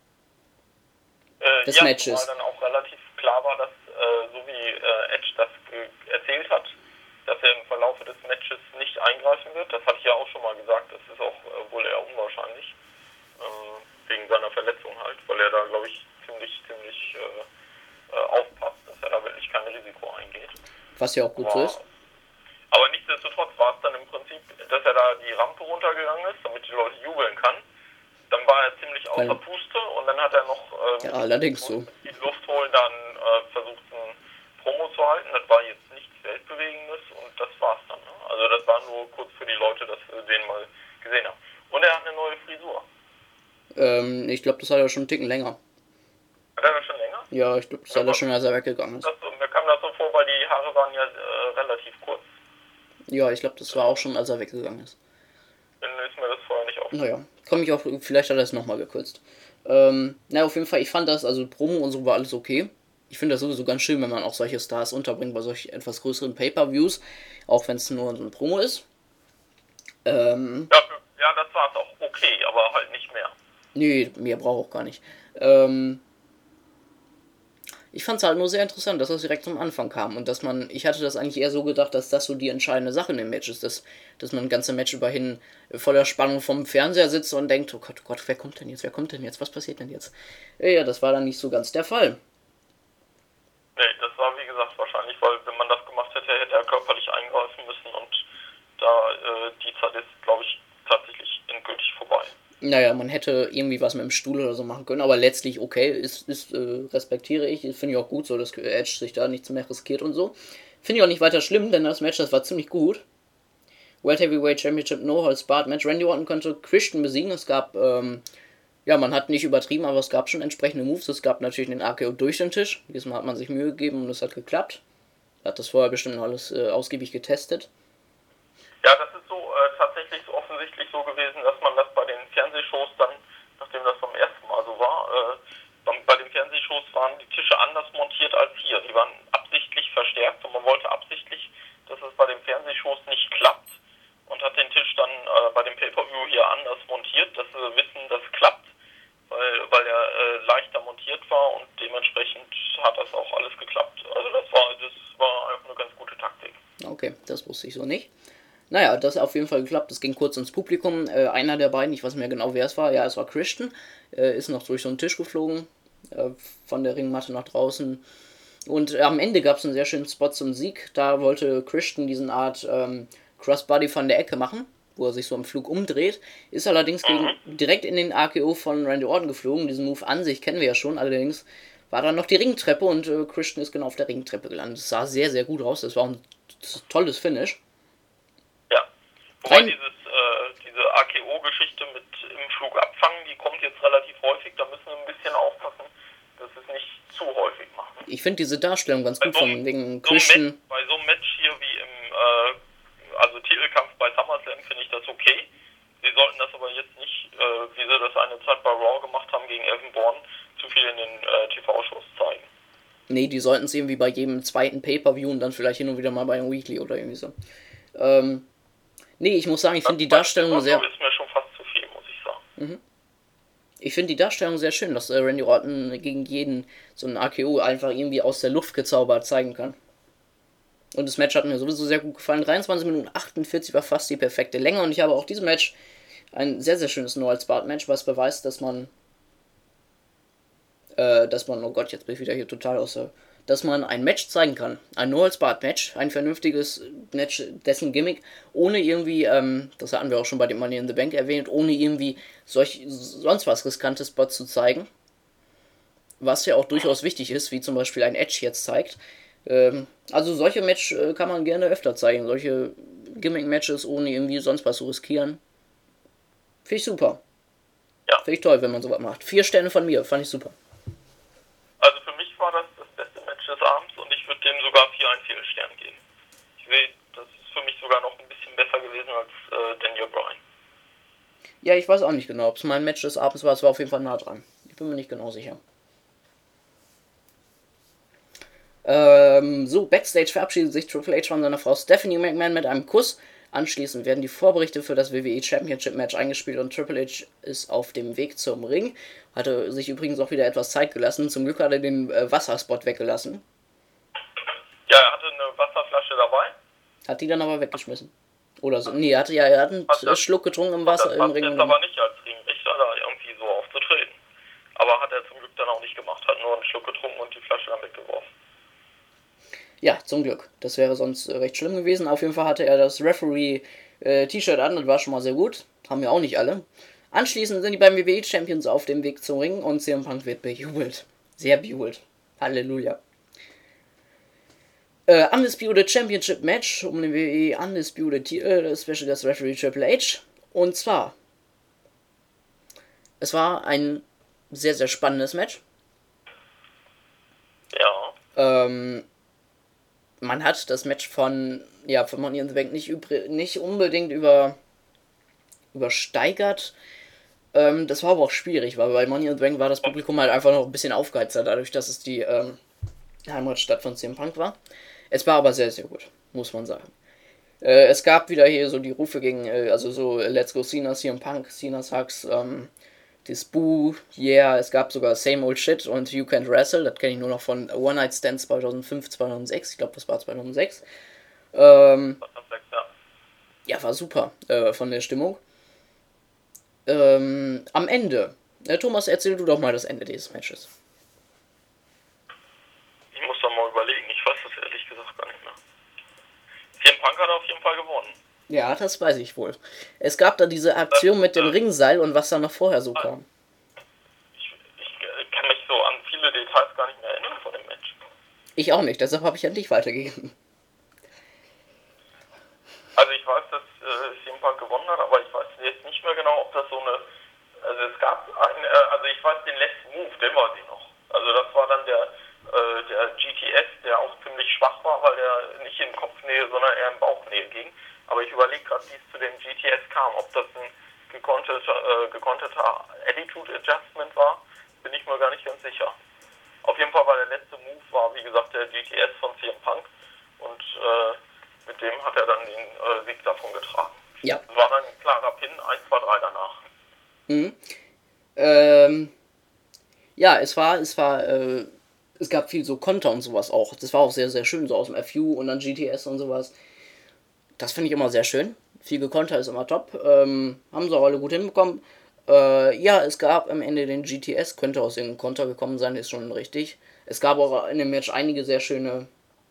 Des Matches. Weil dann auch relativ klar war, dass so wie Edge das erzählt hat, dass er im Verlauf des Matches nicht eingreifen wird. Das hatte ich ja auch schon mal gesagt, das ist auch wohl eher unwahrscheinlich. Wegen seiner Verletzung halt, weil er da, glaube ich, ziemlich aufpasst, dass er da wirklich kein Risiko eingeht. Was ja auch gut so ist. Aber nichtsdestotrotz war es dann im Prinzip, dass er da die Rampe runtergegangen ist, damit die Leute jubeln kann. Dann war er ziemlich außer Puste und dann hat er noch allerdings so. die Luft holen, dann versucht ein Promo zu halten. Das war jetzt nichts Weltbewegendes und das war's dann. Ne? Also das war nur kurz für die Leute, dass wir den mal gesehen haben. Und er hat eine neue Frisur. Ich glaube, das hat er schon einen Ticken länger. Hat er das schon länger? Ja, ich glaube, das hat er schon, als er weggegangen ist. Mir kam das so vor, weil die Haare waren ja relativ kurz. Ja, ich glaube, das war auch schon, als er weggegangen ist. Dann ist mir das vorher nicht aufgefallen. Naja, komme ich auch, vielleicht hat er es nochmal gekürzt. Auf jeden Fall, ich fand das, also Promo und so war alles okay. Ich finde das sowieso ganz schön, wenn man auch solche Stars unterbringt bei solch etwas größeren Pay-Per-Views, auch wenn es nur so eine Promo ist. Ja, das war es auch okay, aber halt nicht mehr. Nee, mehr braucht auch gar nicht. Ich fand es halt nur sehr interessant, dass das direkt zum Anfang kam und dass ich hatte das eigentlich eher so gedacht, dass das so die entscheidende Sache in dem Match ist, dass man ein ganze Match überhin voller Spannung vom Fernseher sitzt und denkt, oh Gott, wer kommt denn jetzt, was passiert denn jetzt? Ja, das war dann nicht so ganz der Fall. Nee, das war wie gesagt wahrscheinlich, weil wenn man das gemacht hätte, hätte er körperlich eingreifen müssen und da die Zeit ist, glaube ich, tatsächlich endgültig vorbei. Naja, man hätte irgendwie was mit dem Stuhl oder so machen können, aber letztlich okay, respektiere ich, finde ich auch gut so, dass Edge sich da nichts mehr riskiert und so. Finde ich auch nicht weiter schlimm, denn das Match, das war ziemlich gut. World Heavyweight Championship No Holds Barred Match. Randy Orton konnte Christian besiegen, es gab, man hat nicht übertrieben, aber es gab schon entsprechende Moves, es gab natürlich den RKO durch den Tisch, diesmal hat man sich Mühe gegeben und es hat geklappt. Hat das vorher bestimmt alles ausgiebig getestet. Ja, das ist so tatsächlich so offensichtlich so gewesen, dass man das bei den Fernsehshows dann, nachdem das beim ersten Mal so war, bei den Fernsehshows waren die Tische anders montiert als hier. Die waren absichtlich verstärkt und man wollte absichtlich, dass es bei den Fernsehshows nicht klappt und hat den Tisch dann bei dem Pay-Per-View hier anders montiert, dass wir wissen, das klappt, weil er leichter montiert war und dementsprechend hat das auch alles geklappt. Also das war einfach eine ganz gute Taktik. Okay, das wusste ich so nicht. Naja, das hat auf jeden Fall geklappt. Das ging kurz ins Publikum. Einer der beiden, ich weiß nicht mehr genau, wer es war. Ja, es war Christian. Ist noch durch so einen Tisch geflogen. Von der Ringmatte nach draußen. Und am Ende gab es einen sehr schönen Spot zum Sieg. Da wollte Christian diesen Art Crossbody von der Ecke machen, wo er sich so im Flug umdreht. Ist allerdings direkt in den RKO von Randy Orton geflogen. Diesen Move an sich kennen wir ja schon. Allerdings war dann noch die Ringtreppe und Christian ist genau auf der Ringtreppe gelandet. Das sah sehr, sehr gut aus. Das war ein tolles Finish. Wobei diese AKO-Geschichte mit im Flug abfangen, die kommt jetzt relativ häufig, da müssen wir ein bisschen aufpassen, dass es nicht zu häufig machen. Ich finde diese Darstellung ganz gut von wegen Christian. Bei so einem Match hier wie im Titelkampf bei SummerSlam finde ich das okay. Sie sollten das aber jetzt nicht, wie sie das eine Zeit bei Raw gemacht haben gegen Evan Bourne, zu viel in den TV-Shows zeigen. Nee, die sollten es irgendwie bei jedem zweiten Pay-Per-View und dann vielleicht hin und wieder mal bei einem Weekly oder irgendwie so. Nee, ich muss sagen, ich finde die Darstellung sehr... Das ist mir schon fast zu viel, muss ich sagen. Ich finde die Darstellung sehr schön, dass Randy Orton gegen jeden so einen AKO einfach irgendwie aus der Luft gezaubert zeigen kann. Und das Match hat mir sowieso sehr gut gefallen. 23 Minuten 48 war fast die perfekte Länge. Und ich habe auch diesem Match ein sehr, sehr schönes No-Holds-Barred-Match, was beweist, oh Gott, jetzt bin ich wieder hier total außer, dass man ein Match zeigen kann. Ein No-Holds-Barred-Match, ein vernünftiges Match, dessen Gimmick, ohne irgendwie, das hatten wir auch schon bei dem Money in the Bank erwähnt, ohne irgendwie sonst was riskantes Spot zu zeigen. Was ja auch durchaus wichtig ist, wie zum Beispiel ein Edge jetzt zeigt. Also solche Match kann man gerne öfter zeigen. Solche Gimmick-Matches ohne irgendwie sonst was zu riskieren. Finde ich super. Ja. Finde ich toll, wenn man sowas macht. 4 Sterne von mir, fand ich super. Also für mich war das beste Match des Abends und ich würde dem sogar 4 Stern geben. Ich sehe, das ist für mich sogar noch ein bisschen besser gewesen als Daniel Bryan. Ja, ich weiß auch nicht genau, ob es mein Match des Abends war. Es war auf jeden Fall nah dran. Ich bin mir nicht genau sicher. So, Backstage verabschiedet sich Triple H von seiner Frau Stephanie McMahon mit einem Kuss. Anschließend werden die Vorberichte für das WWE Championship Match eingespielt und Triple H ist auf dem Weg zum Ring. Hatte sich übrigens auch wieder etwas Zeit gelassen. Zum Glück hat er den Wasserspot weggelassen. Ja, er hatte eine Wasserflasche dabei. Hat die dann aber weggeschmissen. Oder so. Nee, er hat einen Schluck getrunken im Wasser im Ring. Das passt jetzt aber nicht als Ringrichter, da irgendwie so aufzutreten. Aber hat er zum Glück dann auch nicht gemacht. Hat nur einen Schluck getrunken und die Flasche dann weggeworfen. Ja, zum Glück. Das wäre sonst recht schlimm gewesen. Auf jeden Fall hatte er das Referee-T-Shirt an, das war schon mal sehr gut. Haben ja auch nicht alle. Anschließend sind die beiden WWE-Champions auf dem Weg zum Ring und CM Punk wird bejubelt. Sehr bejubelt. Halleluja. Undisputed Championship Match um den WWE Undisputed Special Guest Referee Triple H. Und zwar, es war ein sehr, sehr spannendes Match. Ja. Man hat das Match von Money in the Bank nicht unbedingt übersteigert. Das war aber auch schwierig, weil bei Money in the Bank war das Publikum halt einfach noch ein bisschen aufgeheizter, dadurch, dass es die Heimatstadt von CM Punk war. Es war aber sehr, sehr gut, muss man sagen. Es gab wieder hier so die Rufe gegen, Let's Go Cena, CM Punk, Cena Sucks, das Boo, yeah, es gab sogar Same Old Shit und You Can't Wrestle, das kenne ich nur noch von One Night Stands 2005, 2006, ich glaube, das war 2006. Ja, war super von der Stimmung. Am Ende, Thomas, erzähl du doch mal das Ende dieses Matches. Ich muss da mal überlegen, ich weiß das ehrlich gesagt gar nicht mehr. CM Punk hat auf jeden Fall gewonnen. Ja, das weiß ich wohl. Es gab da diese Aktion mit dem Ringseil und was da noch vorher so kam. Ich kann mich so an viele Details gar nicht mehr erinnern von dem Match. Ich auch nicht, deshalb habe ich an dich weitergegeben. Also ich weiß, dass CM Punk gewonnen hat, aber ich weiß jetzt nicht mehr genau, ob das so eine... Also es gab ich weiß den letzten Move, den weiß ich noch. Also das war dann der GTS, der auch ziemlich schwach war, weil der nicht in Kopfnähe, sondern eher in Bauchnähe ging. Aber ich überlege gerade, wie es zu dem GTS kam. Ob das ein gekonteter Attitude Adjustment war, bin ich mir gar nicht ganz sicher. Auf jeden Fall war der letzte Move, wie gesagt, der GTS von CM Punk. Und mit dem hat er dann den Sieg davon getragen. Ja. Das war dann ein klarer Pin, 1, 2, 3 danach. Ja, es gab viel so Konter und sowas auch. Das war auch sehr, sehr schön, so aus dem FU und dann GTS und sowas. Das finde ich immer sehr schön. Viel gekonter ist immer top. Haben sie auch alle gut hinbekommen. Es gab am Ende den GTS, könnte aus dem Konter gekommen sein, ist schon richtig. Es gab auch in dem Match einige sehr schöne,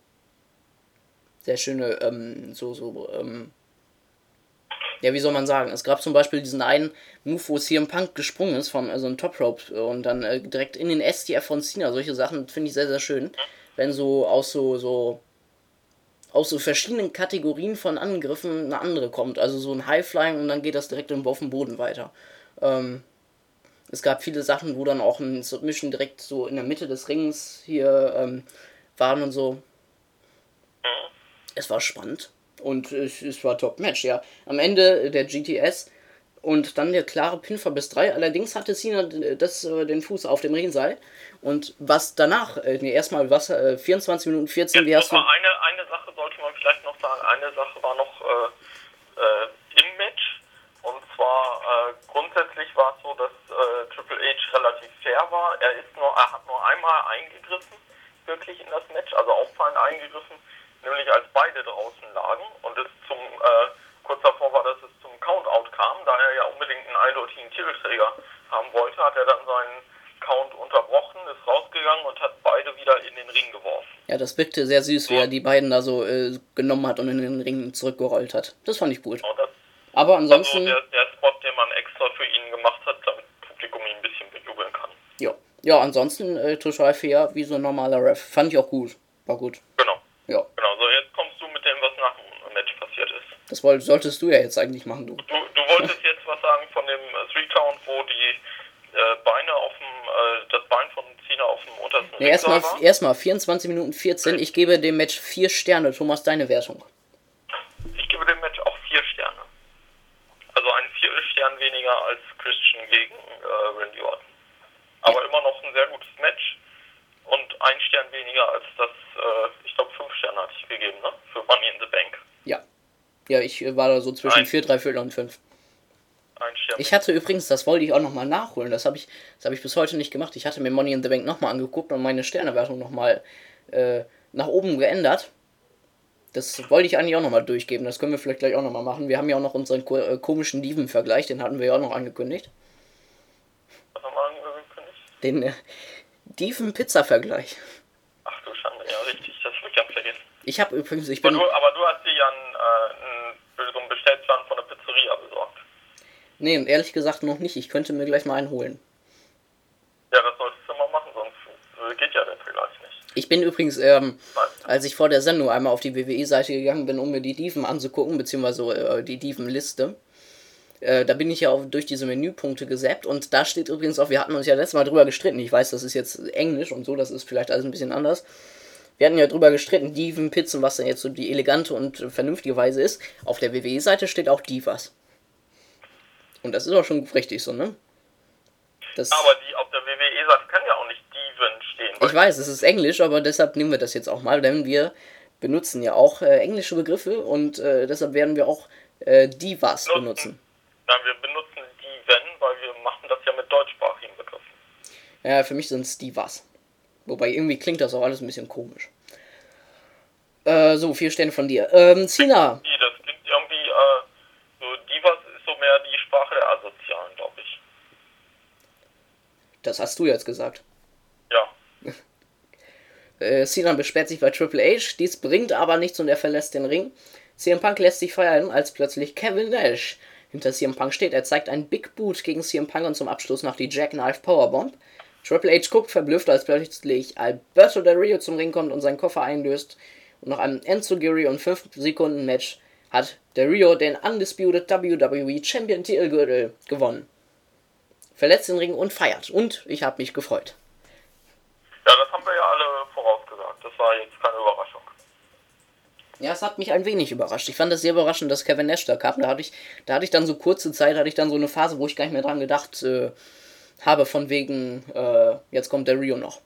wie soll man sagen, es gab zum Beispiel diesen einen Move, wo CM Punk gesprungen ist, also ein Top Rope und dann direkt in den STF von Cena. Solche Sachen finde ich sehr, sehr schön. Wenn so aus verschiedenen Kategorien von Angriffen eine andere kommt. Also so ein Highflying und dann geht das direkt auf den Boden weiter. Es gab viele Sachen, wo dann auch ein Submission direkt so in der Mitte des Rings hier waren und so. Es war spannend. Und es war Top-Match, ja. Am Ende der GTS und dann der klare Pin für bis 3. Allerdings hatte Cena den Fuß auf dem Ringseil. Und was danach, erstmal 24 Minuten 14, wie hast du... Eine Sache sollte man vielleicht noch sagen. Eine Sache war noch im Match. Und zwar grundsätzlich war es so, dass Triple war, er hat nur einmal eingegriffen, wirklich in das Match, also auffallend eingegriffen, nämlich als beide draußen lagen und es kurz davor war, dass es zum Countout kam, da er ja unbedingt einen eindeutigen Titelträger haben wollte, hat er dann seinen Count unterbrochen, ist rausgegangen und hat beide wieder in den Ring geworfen. Ja, das wirkte sehr süß, wie er die beiden da so genommen hat und in den Ring zurückgerollt hat. Das fand ich gut. Aber ansonsten... Also der Spot, den man extra für ihn gemacht hat, damit das Publikum ihn ein bisschen bejubeln kann. Ja, ansonsten total fair, wie so ein normaler Ref. Fand ich auch gut. War gut. Genau. Ja. Genau, so jetzt kommst du mit dem, was nach dem Match passiert ist. Das solltest du ja jetzt eigentlich machen, du. Du wolltest jetzt was sagen von dem Three-Count, wo die Beine das Bein von Cena auf dem untersten Ringseil war? Erstmal 24 Minuten 14. Ich gebe dem Match 4 Sterne. Thomas, deine Wertung? Ich gebe dem Match auch 4 Sterne. Also einen Viertelstern weniger als Christian gegen Randy Orton. Aber immer noch ein sehr gutes Match. Und 1 Stern weniger als das, ich glaube 5 Sterne hatte ich gegeben, ne? Für Money in the Bank. Ja, ich war da so zwischen 4, 3 Viertel und 5. Ich hatte übrigens, das wollte ich auch nochmal nachholen, das hab ich bis heute nicht gemacht. Ich hatte mir Money in the Bank nochmal angeguckt und meine Sternewertung nochmal nach oben geändert. Das wollte ich eigentlich auch nochmal durchgeben, das können wir vielleicht gleich auch nochmal machen. Wir haben ja auch noch unseren komischen Dieven-Vergleich, den hatten wir ja auch noch angekündigt. Was haben wir angekündigt? Den Dieven-Pizza-Vergleich. Ach du Schande, ja richtig, das hab ich ganz vergessen. Ich habe übrigens, Aber du hast dir ja so einen Bestellplan von der Pizzeria besorgt. Nee, ehrlich gesagt noch nicht. Ich könnte mir gleich mal einen holen. Ja, das solltest du mal machen, sonst geht ja der Vergleich nicht. Ich bin übrigens, als ich vor der Sendung einmal auf die WWE-Seite gegangen bin, um mir die Dieven anzugucken, beziehungsweise die Dieven-Liste, da bin ich ja auch durch diese Menüpunkte gesappt und da steht übrigens auch, wir hatten uns ja letztes Mal drüber gestritten, ich weiß, das ist jetzt Englisch und so, das ist vielleicht alles ein bisschen anders. Wir hatten ja drüber gestritten, Dieven, Pizzen, was denn jetzt so die elegante und vernünftige Weise ist. Auf der WWE-Seite steht auch Divas. Und das ist auch schon richtig so, ne? Aber die auf der WWE-Seite kann ja auch nicht Dieven stehen. Ich weiß, es ist Englisch, aber deshalb nehmen wir das jetzt auch mal, denn wir benutzen ja auch englische Begriffe und deshalb werden wir auch Divas benutzen. Nein, wir benutzen Dieven, weil wir machen das ja mit deutschsprachigen Begriffen. Ja, für mich sind es Divas. Wobei irgendwie klingt das auch alles ein bisschen komisch. So, 4 Sterne von dir. Cena. Das klingt irgendwie, so Divas ist so mehr die Sprache der Asozialen, glaube ich. Das hast du jetzt gesagt. Ja. Cena beschwert sich bei Triple H, dies bringt aber nichts und er verlässt den Ring. CM Punk lässt sich feiern, als plötzlich Kevin Nash hinter CM Punk steht. Er zeigt einen Big Boot gegen CM Punk und zum Abschluss noch die Jackknife Powerbomb. Triple H guckt verblüfft, als plötzlich Alberto Del Rio zum Ring kommt und seinen Koffer einlöst. Und nach einem Enziguri und 5 Sekunden Match hat Del Rio den Undisputed WWE Champion Titelgürtel gewonnen. Verletzt den Ring und feiert. Und ich habe mich gefreut. Ja, das haben wir ja alle vorausgesagt. Das war jetzt keine Überraschung. Ja, es hat mich ein wenig überrascht. Ich fand es sehr überraschend, dass Kevin Nash da kam. Da hatte ich dann so kurze Zeit, hatte ich dann so eine Phase, wo ich gar nicht mehr dran gedacht habe, von wegen, jetzt kommt der Rio noch.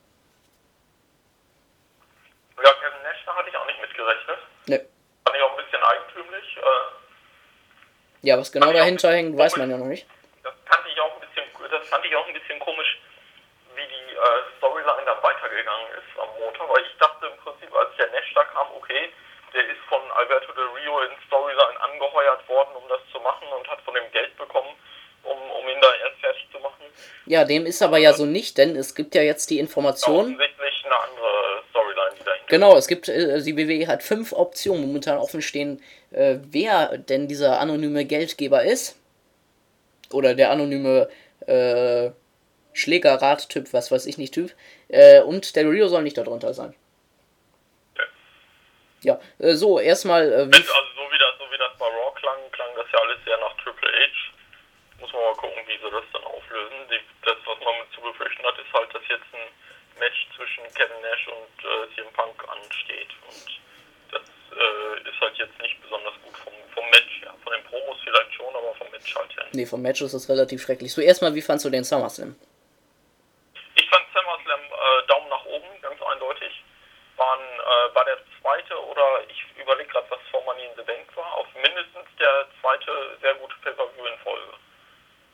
Ja, Kevin Nash, da hatte ich auch nicht mitgerechnet. Ne. Fand ich auch ein bisschen eigentümlich. Ja, was genau dahinter hängt, weiß man ja noch nicht. Das fand ich auch ein bisschen komisch, wie die Storyline da weitergegangen ist am Montag, weil ich dachte im Prinzip, als der Nash da kam, okay, der ist von Alberto Del Rio in Storyline angeheuert worden, um das zu machen und hat von dem Geld bekommen, um ihn da erst fertig zu machen. Ja, dem ist aber ja so nicht, denn es gibt ja jetzt die Information. Offensichtlich eine andere Storyline, die dahinter. Genau, es gibt, die WWE hat 5 Optionen momentan offen stehen, wer denn dieser anonyme Geldgeber ist. Oder der anonyme Schlägerrat-Typ, was weiß ich nicht, Typ. Und der Rio soll nicht darunter sein. Ja, so, erstmal... Also so wie das bei Raw klang das ja alles sehr nach Triple H. Muss man mal gucken, wie sie das dann auflösen. Das, was man mit zu befürchten hat, ist halt, dass jetzt ein Match zwischen Kevin Nash und CM Punk ansteht. Und das ist halt jetzt nicht besonders gut vom Match her. Von den Promos vielleicht schon, aber vom Match halt her. Nee, vom Match ist das relativ schrecklich. So, erstmal, wie fandst du den SummerSlam? Ich fand SummerSlam Daumen nach oben, ganz eindeutig. War der zweite oder ich überlege gerade, was vor Money in the Bank war, auf mindestens der zweite sehr gute Pay-Per-View in Folge. Ich hoffe, dass die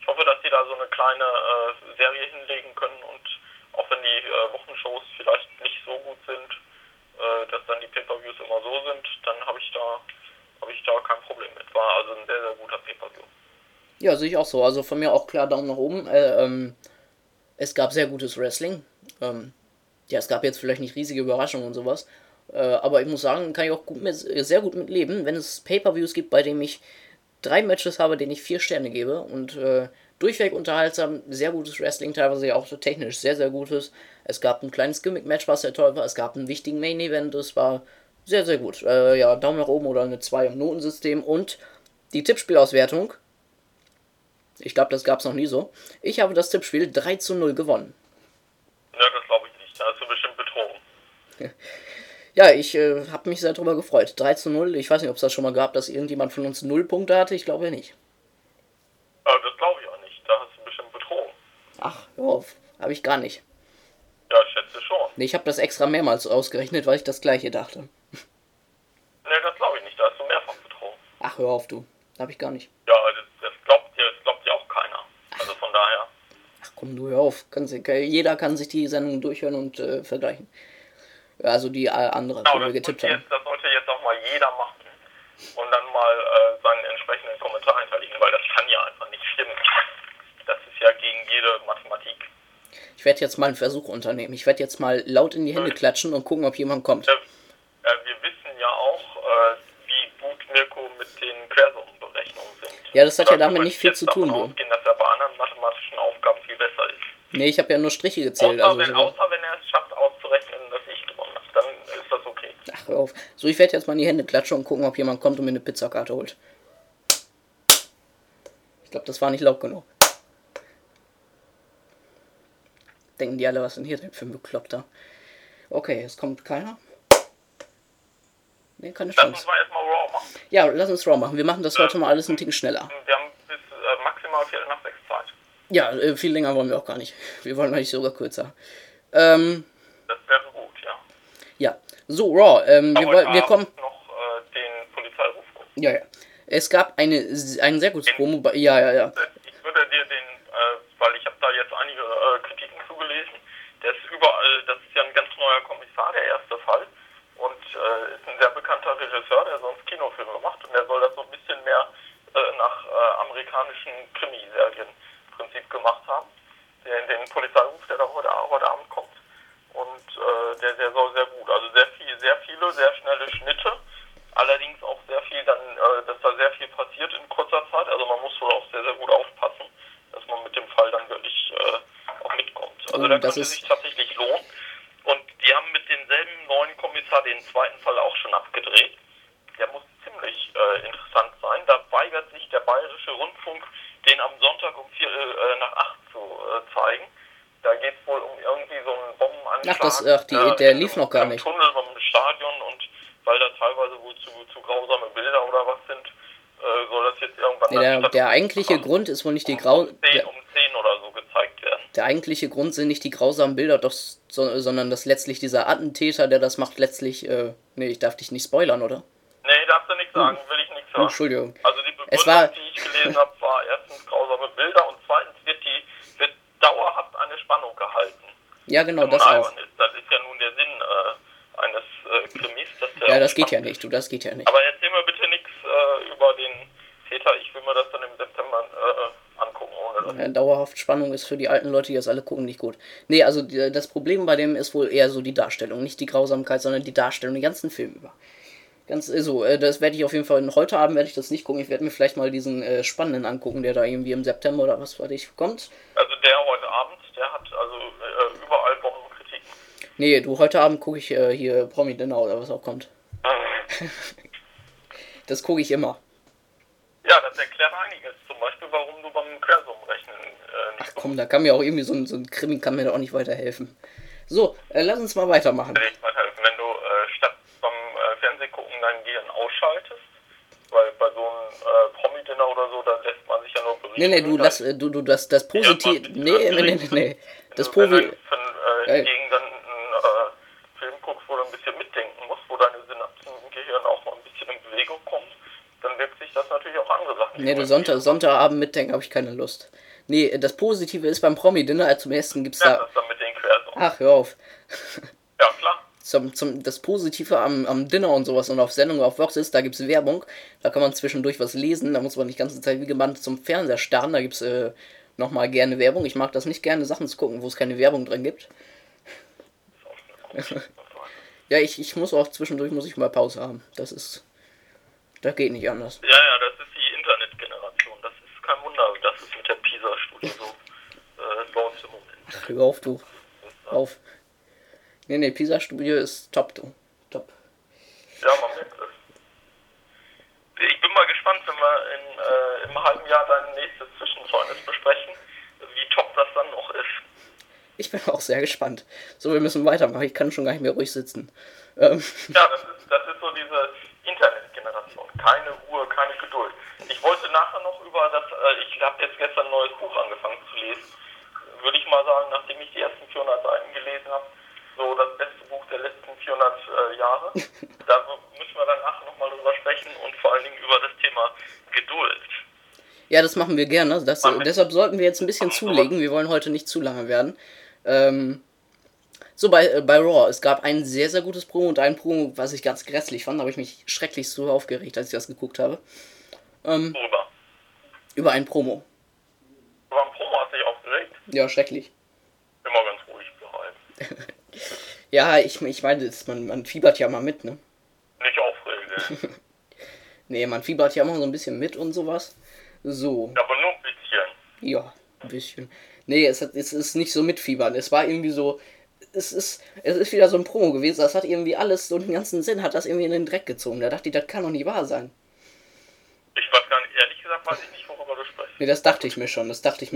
die da so eine kleine Serie hinlegen können und auch wenn die Wochenshows vielleicht nicht so gut sind, dass dann die Pay-Per-Views immer so sind, dann habe ich da kein Problem mit. War also ein sehr, sehr guter Pay-Per-View. Ja, sehe ich auch so. Also von mir auch klar Daumen nach oben. Es gab sehr gutes Wrestling. Ja, es gab jetzt vielleicht nicht riesige Überraschungen und sowas. Aber ich muss sagen, kann ich auch sehr gut mit leben, wenn es Pay-Per-Views gibt, bei denen ich 3 Matches habe, denen ich 4 Sterne gebe. Und durchweg unterhaltsam, sehr gutes Wrestling, teilweise ja auch so technisch sehr, sehr gutes. Es gab ein kleines Gimmick-Match, was sehr toll war. Es gab einen wichtigen Main-Event, es war sehr, sehr gut. Ja, Daumen nach oben oder eine 2 im Notensystem. Und die Tippspielauswertung, ich glaube, das gab es noch nie so. Ich habe das Tippspiel 3:0 gewonnen. Ja, das glaube ich nicht. Da hast du bestimmt betrogen. Ja, ich habe mich sehr darüber gefreut. 3:0, ich weiß nicht, ob es das schon mal gab, dass irgendjemand von uns 0 Punkte hatte. Ich glaube ja nicht. Das glaube ich auch nicht. Da hast du bestimmt betrogen. Ach, hör auf. Habe ich gar nicht. Ja, ich schätze schon. Nee, ich habe das extra mehrmals ausgerechnet, weil ich das gleiche dachte. Nee, das glaube ich nicht. Da hast du mehrfach betrogen. Ach, hör auf, du. Habe ich gar nicht. Ja, das glaubt dir auch keiner. Also von daher. Ach komm, du hör auf. Jeder kann sich die Sendung durchhören und vergleichen. Also die andere, Genau, wo wir getippt haben. Das sollte jetzt auch mal jeder machen. Und dann mal seinen entsprechenden Kommentar hinterlegen, weil das kann ja einfach nicht stimmen. Das ist ja gegen jede Mathematik. Ich werde jetzt mal einen Versuch unternehmen. Ich werde jetzt mal laut in die Hände klatschen und gucken, ob jemand kommt. Wir wissen ja auch, wie gut Mirko mit den Quersummenberechnungen sind. Ja, das hat ja damit nicht viel zu tun, du. Ausgehen, dass er bei anderen mathematischen Aufgaben viel besser ist. Nee, ich habe ja nur Striche gezählt. Außer wenn er es schafft auszurechnen, dass ich gewonnen habe, dann ist das okay. Ach, hör auf. So, ich werde jetzt mal in die Hände klatschen und gucken, ob jemand kommt und mir eine Pizzakarte holt. Ich glaube, das war nicht laut genug. Denken die alle, was denn hier denn für ein Bekloppter? Okay, es kommt keiner. Nee, keine Lass Chance. uns mal erstmal Raw machen. Ja, lass uns Raw machen. Wir machen das heute mal alles ein Ticken schneller. Wir haben bis maximal 5:45 Zeit. Ja, viel länger wollen wir auch gar nicht. Wir wollen eigentlich sogar kürzer. Das wäre gut, ja. Ja, so, Raw. Wir kommen... noch den Polizeiruf gucken. Ja, ja. Es gab ein sehr gutes Promo. Ja. Ich würde dir weil ich habe da jetzt einige Kritiken zugelesen, der ist überall, das ist ja ein ganz neuer Kommissar, der erste Fall. Und ist ein sehr bekannter Regisseur, der sonst Kinofilme macht. Und der soll das so ein bisschen mehr nach amerikanischen Krimiserien im Prinzip gemacht haben. Den Polizeiruf, der da heute Abend kommt. Und der soll sehr gut. Also sehr viele, sehr schnelle Schnitte. Allerdings auch sehr viel dass da sehr viel passiert in kurzer Zeit. Also man muss wohl auch sehr, sehr gut aufpassen, dass man mit dem Fall dann wirklich auch mitkommt. Also der könnte sich tatsächlich lohnen. Und die haben mit demselben neuen Kommissar den zweiten Fall auch schon abgedreht. Der muss ziemlich interessant sein. Da weigert sich der Bayerische Rundfunk, den am Sonntag um 7:45 zu zeigen. Da geht es wohl um irgendwie so einen Bombenanschlag. Der lief noch gar nicht. Tunnel vom Stadion und weil da teilweise wohl zu grausame Bilder oder was sind, soll das jetzt irgendwann... Der eigentliche Grund ist wohl nicht die um 10 oder so gezeigt werden. Der eigentliche Grund sind nicht die grausamen Bilder, sondern dass letztlich dieser Attentäter, der das macht, letztlich... nee, ich darf dich nicht spoilern, oder? Nee, darfst du nicht sagen, will ich nichts sagen. Entschuldigung. Also die Begründung, die ich gelesen habe, war erstens grausame Bilder und zweitens wird dauerhaft eine Spannung gehalten. Ja, genau, das auch. Das ist ja nun der Sinn eines Krimis. Ja, das geht ja nicht, das geht ja nicht. Aber erzähl mir bitte nichts über den Täter, ich will mir das dann im September angucken. Ja, dauerhaft Spannung ist für die alten Leute, die das alle gucken, nicht gut. Nee, also das Problem bei dem ist wohl eher so die Darstellung, nicht die Grausamkeit, sondern die Darstellung, den ganzen Film über. Das werde ich auf jeden Fall, heute Abend werde ich das nicht gucken, ich werde mir vielleicht mal diesen Spannenden angucken, der da irgendwie im September oder was weiß ich kommt. Also der heute Abend, der hat also überall Bombenkritiken. Nee, heute Abend gucke ich hier Promi-Dinner oder was auch kommt. Das gucke ich immer. Ja, das erklärt einiges, zum Beispiel, warum du beim Quersummenrechnen nicht... Ach komm, da kann mir auch irgendwie so ein Krimi kann mir da auch nicht weiterhelfen. So, lass uns mal weitermachen. Wenn du statt beim Fernsehen gucken dein Gehirn ausschaltest, weil bei so einem Promi-Dinner oder so, da lässt man sich ja nur berichten. Nee, das Positiv... Nee. Das Positiv... Gegen dann einen Film guckst, wo du ein bisschen mitdenken musst, wo deine Synapsen im Gehirn auch mal ein bisschen in Bewegung kommen, dann wirkt sich das natürlich auf andere Sachen. Nee, du Sonntagabend mitdenken habe ich keine Lust. Nee, das Positive ist beim Promi-Dinner, zum ersten gibt's Ja, da... das dann mit den Quersuppen. Ach, hör auf. Ja, klar. Das Positive am Dinner und sowas und auf Sendung auf Vox ist, da gibt's Werbung, da kann man zwischendurch was lesen, da muss man nicht die ganze Zeit wie gebannt zum Fernseher starren, da gibt's nochmal gerne Werbung. Ich mag das nicht gerne, Sachen zu gucken, wo es keine Werbung drin gibt. Das ist auch eine komische Sache. Ja, ich muss auch zwischendurch, muss ich mal Pause haben. Das geht nicht anders. Ja, das ist die Internetgeneration. Das ist kein Wunder, dass es mit der PISA-Studie so läuft im Moment. Ach, hör auf, du. Auf. Nee, Pisa-Studie ist top, du. Top. Ja, man merkt es. Ich bin mal gespannt, wenn wir im halben Jahr dein nächstes Zwischenzeugnis besprechen, wie top das dann noch ist. Ich bin auch sehr gespannt. So, wir müssen weitermachen. Ich kann schon gar nicht mehr ruhig sitzen. Ja, das ist so diese Internetgeneration. Keine Ruhe, keine Geduld. Ich wollte nachher noch über das, ich habe jetzt gestern ein neues Buch angefangen zu lesen. Würde ich mal sagen, nachdem ich die ersten 400 Seiten gelesen habe, so das beste Buch der letzten 400 Jahre. Da müssen wir dann nachher nochmal drüber sprechen und vor allen Dingen über das Thema Geduld. Ja, das machen wir gerne. Deshalb sollten wir jetzt ein bisschen zulegen. Wir wollen heute nicht zu lange werden. So, bei Raw, es gab ein sehr, sehr gutes Promo und ein Promo, was ich ganz grässlich fand. Da habe ich mich schrecklich so aufgeregt, als ich das geguckt habe. Worüber? Über ein Promo. Über ein Promo hast du dich aufgeregt? Ja, schrecklich. Immer ganz ruhig bleiben. Ja, ich meine, man fiebert ja mal mit, ne? Nicht aufregen. Nee, man fiebert ja immer so ein bisschen mit und sowas. So. Ja, aber nur ein bisschen. Ja, ein bisschen. Nee, es ist nicht so mitfiebern. Es war irgendwie so. Es ist wieder so ein Promo gewesen. Das hat irgendwie alles, so den ganzen Sinn, hat das irgendwie in den Dreck gezogen. Da dachte ich, das kann doch nicht wahr sein. Ich weiß gar nicht, ehrlich gesagt, weiß ich nicht, worüber du sprichst. Nee, das dachte ich mir schon.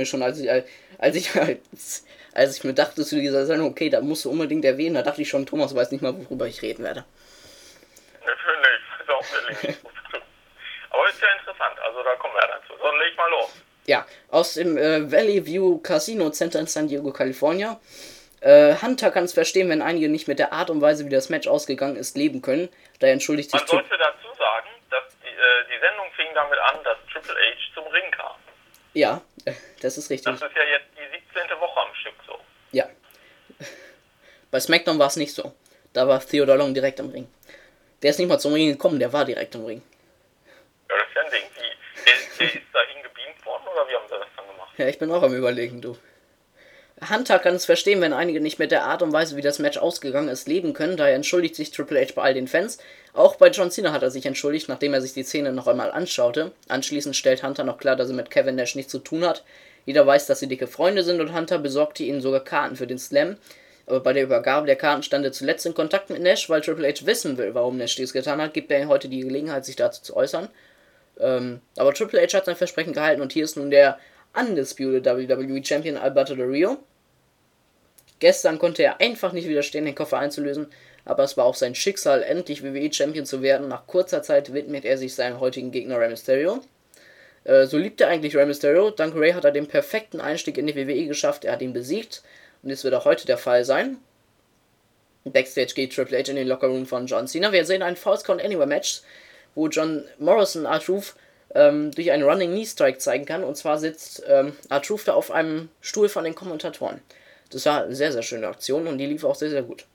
Als ich mir dachte zu dieser Sendung, okay, da musst du unbedingt erwähnen, da dachte ich schon, Thomas weiß nicht mal, worüber ich reden werde. Natürlich, ist auch ehrlich. Aber ist ja interessant, also da kommen wir ja dazu. So, leg mal los. Ja, aus dem Valley View Casino Center in San Diego, Kalifornien. Hunter kann es verstehen, wenn einige nicht mit der Art und Weise, wie das Match ausgegangen ist, leben können. Da entschuldigt sich... Man sollte dazu sagen, dass die Sendung fing damit an, dass Triple H zum Ring kam. Ja, das ist richtig. Das ist ja jetzt die 17. Woche am Stück so. Ja. Bei SmackDown war es nicht so. Da war Theodore Long direkt am Ring. Der ist nicht mal zum Ring gekommen, der war direkt am Ring. Ja, das ist ja ein Ding. Der ist dahin gebeamt worden, oder wie haben sie das dann gemacht? Ja, ich bin auch am Überlegen, du. Hunter kann es verstehen, wenn einige nicht mit der Art und Weise, wie das Match ausgegangen ist, leben können. Daher entschuldigt sich Triple H bei all den Fans. Auch bei John Cena hat er sich entschuldigt, nachdem er sich die Szene noch einmal anschaute. Anschließend stellt Hunter noch klar, dass er mit Kevin Nash nichts zu tun hat. Jeder weiß, dass sie dicke Freunde sind und Hunter besorgte ihnen sogar Karten für den Slam. Aber bei der Übergabe der Karten stand er zuletzt in Kontakt mit Nash, weil Triple H wissen will, warum Nash dies getan hat, gibt er ihm heute die Gelegenheit, sich dazu zu äußern. Aber Triple H hat sein Versprechen gehalten und hier ist nun der undisputed WWE Champion Alberto Del Rio. Gestern konnte er einfach nicht widerstehen, den Koffer einzulösen, aber es war auch sein Schicksal, endlich WWE-Champion zu werden. Nach kurzer Zeit widmet er sich seinem heutigen Gegner Rey Mysterio. So liebt er eigentlich Rey Mysterio. Dank Rey hat er den perfekten Einstieg in die WWE geschafft, er hat ihn besiegt und das wird auch heute der Fall sein. Backstage geht Triple H in den Lockerroom von John Cena. Wir sehen ein Falls Count Anywhere Match, wo John Morrison R-Truth durch einen Running Knee Strike zeigen kann, und zwar sitzt R-Truth da auf einem Stuhl von den Kommentatoren. Das war eine sehr, sehr schöne Aktion und die lief auch sehr, sehr gut.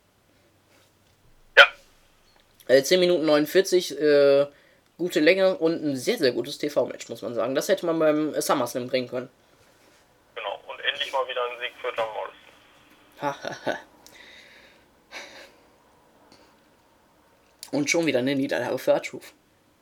Ja. 10 Minuten 49, gute Länge und ein sehr, sehr gutes TV-Match, muss man sagen. Das hätte man beim SummerSlam bringen können. Genau, und endlich mal wieder ein Sieg für John Morrison. Und schon wieder eine Niederlage für R-Truth.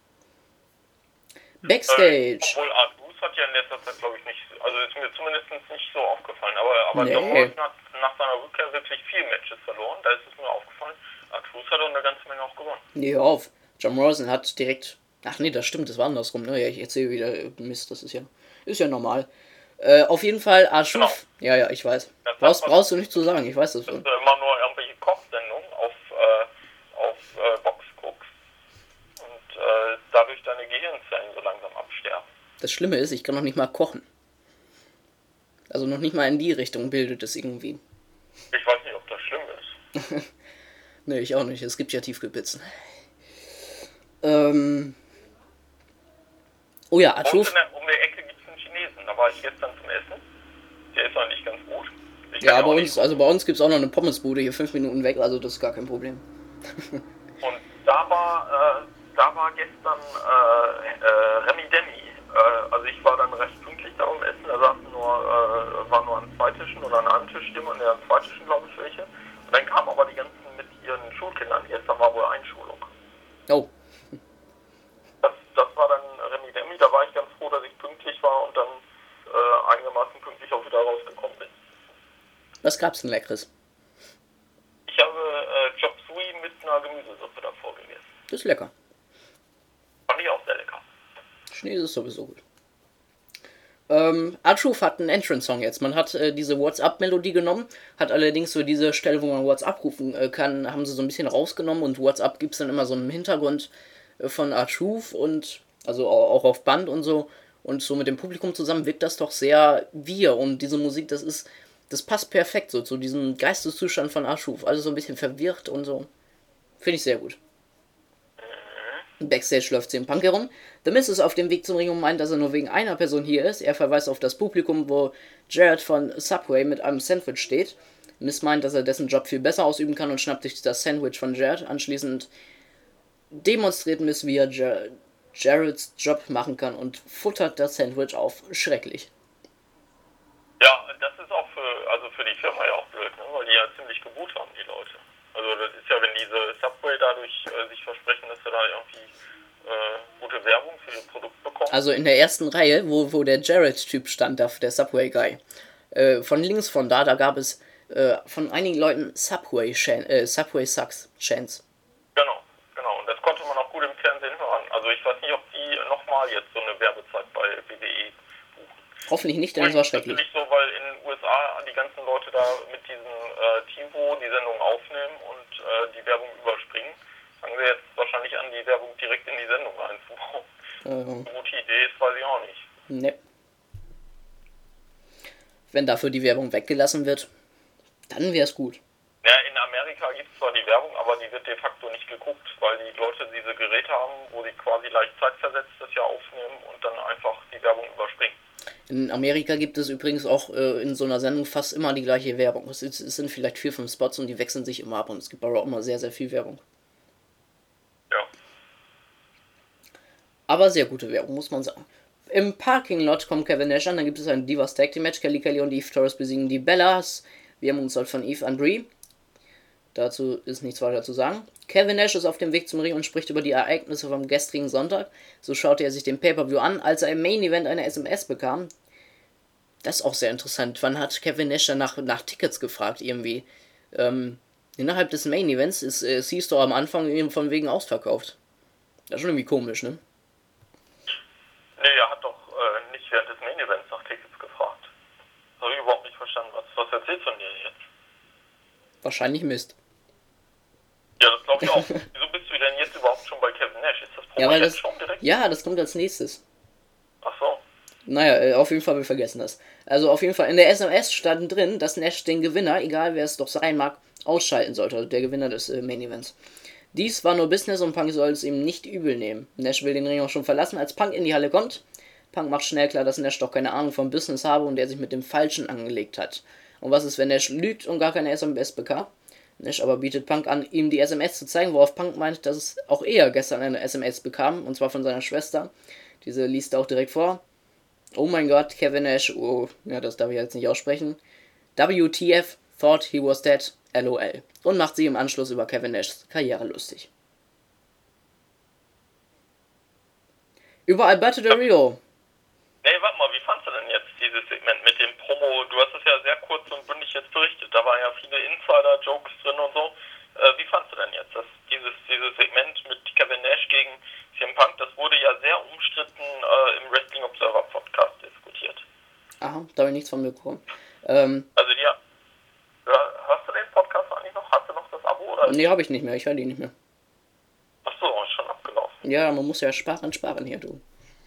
Backstage. Obwohl R-Truth hat ja in letzter Zeit, glaube ich, nicht, also ist mir zumindest nicht so aufgefallen, aber Nee. John Morrison hat nach seiner Rückkehr wirklich viele Matches verloren, da ist es mir aufgefallen. R-Truth hat auch eine ganze Menge auch gewonnen. Nee, hör auf. John Morrison hat direkt... Ach nee, das stimmt, das war andersrum. Ne? Ja, ich erzähle wieder Mist, das ist ja normal. Auf jeden Fall R-Truth... Genau. Ja, ich weiß. Das Brauchst du nicht zu sagen, ich weiß das dass schon. du immer nur irgendwelche Kochsendungen auf Box guckst und dadurch deine Gehirnzellen so langsam absterben. Das Schlimme ist, ich kann noch nicht mal kochen. Also noch nicht mal in die Richtung bildet es irgendwie. Ich weiß nicht, ob das schlimm ist. Nee, ich auch nicht. Es gibt ja Tiefkühlpizzen. Oh ja, Und R-Truth... um die Ecke gibt es einen Chinesen, Da war ich gestern zum Essen. Der ist eigentlich ganz gut. Ja, bei uns gibt es auch noch eine Pommesbude hier 5 Minuten weg, also das ist gar kein Problem. Und da war gestern Remi Demi. Also ich war dann recht pünktlich da beim Essen. Da saßen waren nur an 2 Tischen oder an einem Tisch an 2 Tischen, glaube ich, welche. Und dann kamen aber die ganzen mit ihren Schulkindern. Gestern war wohl Einschulung. Oh. Das war dann Remi Demi. Da war ich ganz froh, dass ich pünktlich war und dann einigermaßen pünktlich auch wieder rausgekommen bin. Was gab's denn Leckeres? Ich habe Chop Suey mit einer Gemüsesuppe davor gegessen. Das ist lecker. Fand ich auch sehr lecker. Schnee ist sowieso gut. Artruth hat einen Entrance-Song jetzt. Man hat diese WhatsApp-Melodie genommen, hat allerdings so diese Stelle, wo man WhatsApp rufen kann, haben sie so ein bisschen rausgenommen und WhatsApp gibt es dann immer so einen Hintergrund von Artruth und also auch auf Band und so. Und so mit dem Publikum zusammen wirkt das doch sehr wir und diese Musik, das passt perfekt so zu diesem Geisteszustand von Artruth. Also so ein bisschen verwirrt und so. Finde ich sehr gut. Backstage läuft CM Punk herum. The Miz ist auf dem Weg zum Ring und meint, dass er nur wegen einer Person hier ist. Er verweist auf das Publikum, wo Jarrett von Subway mit einem Sandwich steht. Miz meint, dass er dessen Job viel besser ausüben kann und schnappt sich das Sandwich von Jarrett. Anschließend demonstriert Miz, wie er Jarretts Job machen kann und futtert das Sandwich auf. Schrecklich. Ja, das ist auch für die Firma ja auch blöd, ne? Weil die ja ziemlich geboot haben, die Leute. Also das ist ja, wenn diese Subway dadurch sich versprechen, dass sie da irgendwie gute Werbung für ihr Produkt bekommen. Also in der ersten Reihe, wo der Jarrett-Typ stand, der Subway-Guy, von links von da gab es von einigen Leuten Subway Sucks Chants. Genau. Und das konnte man auch gut im Fernsehen hören. Also ich weiß nicht, ob die nochmal jetzt so eine Werbezeit bei WWE buchen. Hoffentlich nicht, denn das war schrecklich. Natürlich so, weil in den USA die ganzen Leute da mit diesem TiVo die Sendung aufnehmen und die Werbung überspringen. Fangen sie jetzt wahrscheinlich an, die Werbung direkt in die Sendung einzubauen. Eine gute Idee ist, weiß ich auch nicht. Ne. Wenn dafür die Werbung weggelassen wird, dann wäre es gut. Ja, in Amerika gibt es zwar die Werbung, aber die wird de facto nicht geguckt, weil die Leute diese Geräte haben, wo sie quasi leicht zeitversetzt das ja aufnehmen und dann einfach die Werbung überspringen. In Amerika gibt es übrigens auch in so einer Sendung fast immer die gleiche Werbung. Es sind vielleicht 4, 5 Spots und die wechseln sich immer ab und es gibt aber auch immer sehr, sehr viel Werbung. Ja. Aber sehr gute Werbung, muss man sagen. Im Parking Lot kommt Kevin Nash an, dann gibt es ein Divas Tag Team Match. Kelly und Eve Torres besiegen die Bellas. Wir haben uns halt von Eve an Brie. Dazu ist nichts weiter zu sagen. Kevin Nash ist auf dem Weg zum Ring und spricht über die Ereignisse vom gestrigen Sonntag. So schaute er sich den Pay-Per-View an, als er im Main Event eine SMS bekam. Das ist auch sehr interessant. Wann hat Kevin Nash dann nach Tickets gefragt irgendwie? Innerhalb des Main Events siehst du am Anfang von wegen ausverkauft. Das ist schon irgendwie komisch, ne? Nee, er hat doch nicht während des Main Events nach Tickets gefragt. Das habe ich überhaupt nicht verstanden. Was erzählst du denn dir jetzt? Wahrscheinlich Mist. Ja, das glaube ich auch. Wieso bist du denn jetzt überhaupt schon bei Kevin Nash? Ist das Problem jetzt schon direkt? Ja, das kommt als nächstes. Ach so. Naja, auf jeden Fall, wir vergessen das. Also auf jeden Fall, in der SMS stand drin, dass Nash den Gewinner, egal wer es doch sein mag, ausschalten sollte. Also der Gewinner des Main Events. Dies war nur Business und Punk soll es ihm nicht übel nehmen. Nash will den Ring auch schon verlassen, als Punk in die Halle kommt. Punk macht schnell klar, dass Nash doch keine Ahnung vom Business habe und er sich mit dem Falschen angelegt hat. Und was ist, wenn Nash lügt und gar keine SMS bekam? Nash aber bietet Punk an, ihm die SMS zu zeigen, worauf Punk meint, dass es auch er gestern eine SMS bekam, und zwar von seiner Schwester. Diese liest er auch direkt vor. Oh mein Gott, Kevin Nash, oh, ja, das darf ich jetzt nicht aussprechen. WTF, thought he was dead, LOL. Und macht sie im Anschluss über Kevin Nashs Karriere lustig. Über Alberto Del Rio. Nee, warte mal, wie fandst du denn jetzt dieses Segment mit dem Promo? Du hast es ja sehr kurz und bündig jetzt berichtet. Da waren ja viele Insider-Jokes drin und so. Wie fandst du denn jetzt dieses Segment mit Kevin Nash gegen CM Punk? Das wurde ja sehr umstritten im Wrestling Observer Podcast diskutiert. Aha, da habe ich nichts von mir bekommen. Also hörst du den Podcast eigentlich noch? Hast du noch das Abo? Oder? Nee, habe ich nicht mehr. Ich höre die nicht mehr. Achso, ist schon abgelaufen. Ja, man muss ja sparen hier, du.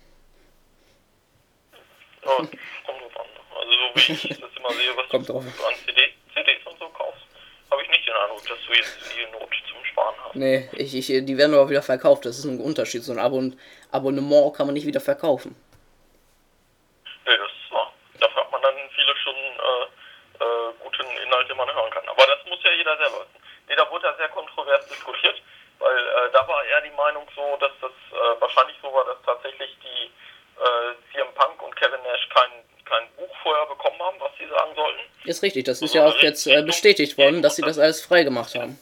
Ja, kommt drauf an. Also so wie ich das immer sehe, was Kommt du drauf. an CDs und so kaufst, habe ich nicht den Eindruck, dass du jetzt die Not zum Sparen hast. Nee, die werden aber wieder verkauft. Das ist ein Unterschied. So ein Abonnement kann man nicht wieder verkaufen. Nee, das ist wahr. da war eher die Meinung so, dass das wahrscheinlich so war, dass tatsächlich die CM Punk und Kevin Nash kein Buch vorher bekommen haben, was sie sagen sollten. Ist richtig, das ist ja auch jetzt bestätigt worden, dass sie das alles frei gemacht haben.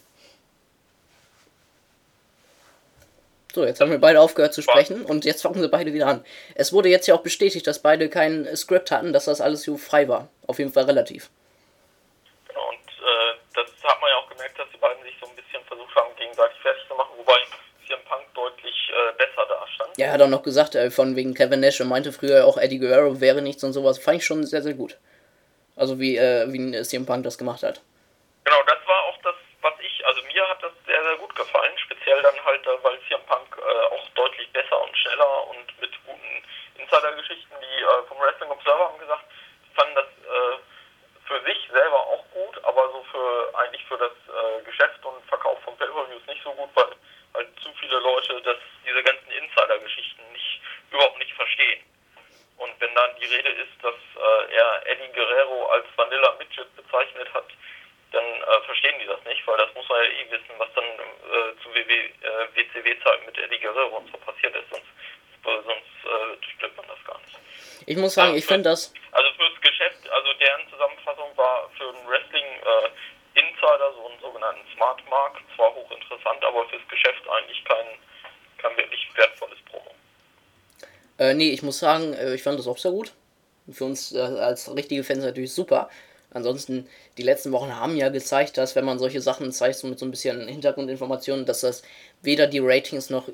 So, jetzt haben wir beide aufgehört zu sprechen und jetzt fangen sie beide wieder an. Es wurde jetzt ja auch bestätigt, dass beide kein Skript hatten, dass das alles so frei war. Auf jeden Fall relativ. Genau, und das hat man ja auch gemerkt, dass die beiden sich so ein bisschen versucht haben, gegenseitig fertig zu machen, wobei CM Punk deutlich besser dastand. Ja, er hat auch noch gesagt, von wegen Kevin Nash und meinte früher auch Eddie Guerrero wäre nichts und sowas. Fand ich schon sehr, sehr gut. Also wie CM Punk das gemacht hat. Genau, das war auch das, also mir hat das sehr, sehr gut gefallen, speziell dann halt, weil CM Punk auch deutlich besser und schneller und mit guten Insider-Geschichten, die vom Wrestling Observer haben gesagt, die fanden das für sich selber auch gut, aber so eigentlich für das Geschäft und Verkauf von Pay-Per-Views nicht so gut, weil halt zu viele Leute diese ganzen Insider-Geschichten überhaupt nicht verstehen. Und wenn dann die Rede ist, dass er Eddie Guerrero als Vanilla Midget bezeichnet hat, dann verstehen die das nicht, weil das muss man ja eh wissen, was dann zu WCW-Zeiten mit Eddie Guerrero und so passiert ist, sonst durchblickt man das gar nicht. Ich muss sagen, ich finde das... Also fürs Geschäft, also deren Zusammenfassung war für den Wrestling-Insider, so einen sogenannten Smart Mark, zwar hochinteressant, aber fürs Geschäft eigentlich kein wirklich wertvolles Promo. Nee, ich muss sagen, ich fand das auch sehr gut. Für uns als richtige Fans natürlich super. Ansonsten, die letzten Wochen haben ja gezeigt, dass wenn man solche Sachen zeigt, so mit so ein bisschen Hintergrundinformationen, dass das weder die Ratings nach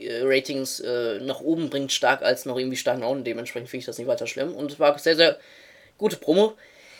oben bringt stark, als noch irgendwie stark nach unten. Dementsprechend finde ich das nicht weiter schlimm. Und es war sehr, sehr gute Promo.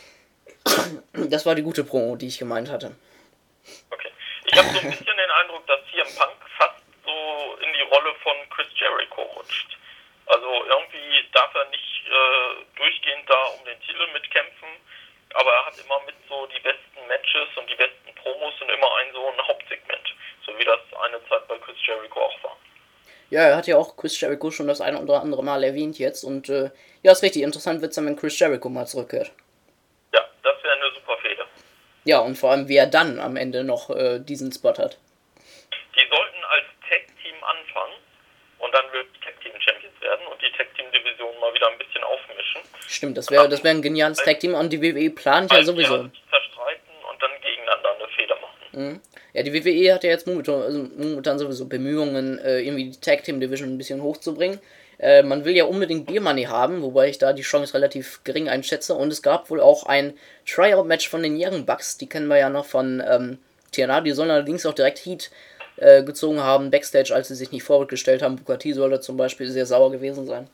Das war die gute Promo, die ich gemeint hatte. Okay. Ich habe so ein bisschen den Eindruck, dass CM Punk fast so in die Rolle von Chris Jericho rutscht. Also irgendwie darf er nicht durchgehend da um den Titel mitkämpfen, aber er hat immer mit so die besten Matches und die besten Promos und immer so ein Hauptsegment, so wie das eine Zeit bei Chris Jericho auch war. Ja, er hat ja auch Chris Jericho schon das eine oder andere Mal erwähnt jetzt und ja, ist richtig interessant wird es dann, wenn Chris Jericho mal zurückkehrt. Ja, das wäre eine super Fehde. Ja, und vor allem, wie er dann am Ende noch diesen Spot hat. Die sollten als Tag-Team anfangen und dann wird die Tag-Team-Champions werden und die Tag-Team-Division mal wieder ein bisschen aufmischen. Stimmt, das wäre ein geniales Tag-Team und die WWE plant ja sowieso. Die zerstreiten und dann gegeneinander eine Fehde machen. Mhm. Ja, die WWE hat ja jetzt momentan sowieso Bemühungen, irgendwie die Tag-Team-Division ein bisschen hochzubringen. Man will ja unbedingt Beer Money haben, wobei ich da die Chance relativ gering einschätze. Und es gab wohl auch ein Tryout-Match von den Young Bucks, die kennen wir ja noch von TNA. Die sollen allerdings auch direkt Heat gezogen haben, Backstage, als sie sich nicht vorgestellt haben. Booker T soll da zum Beispiel sehr sauer gewesen sein.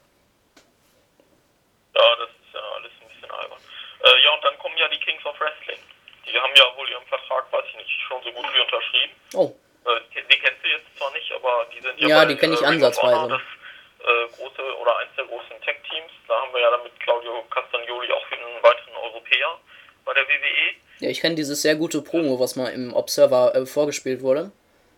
Ja, das ist ja alles ein bisschen albern. Ja, und dann kommen ja die Kings of Wrestling. Die haben ja wohl ihren Vertrag, weiß ich nicht, schon so gut wie unterschrieben. Oh. Die kennst du jetzt zwar nicht, aber die sind ja die kenne ich ansatzweise. Das große oder eins der großen Tech-Teams. Da haben wir ja dann mit Claudio Castagnoli auch einen weiteren Europäer bei der WWE. Ja, ich kenne dieses sehr gute Promo, was mal im Observer vorgespielt wurde.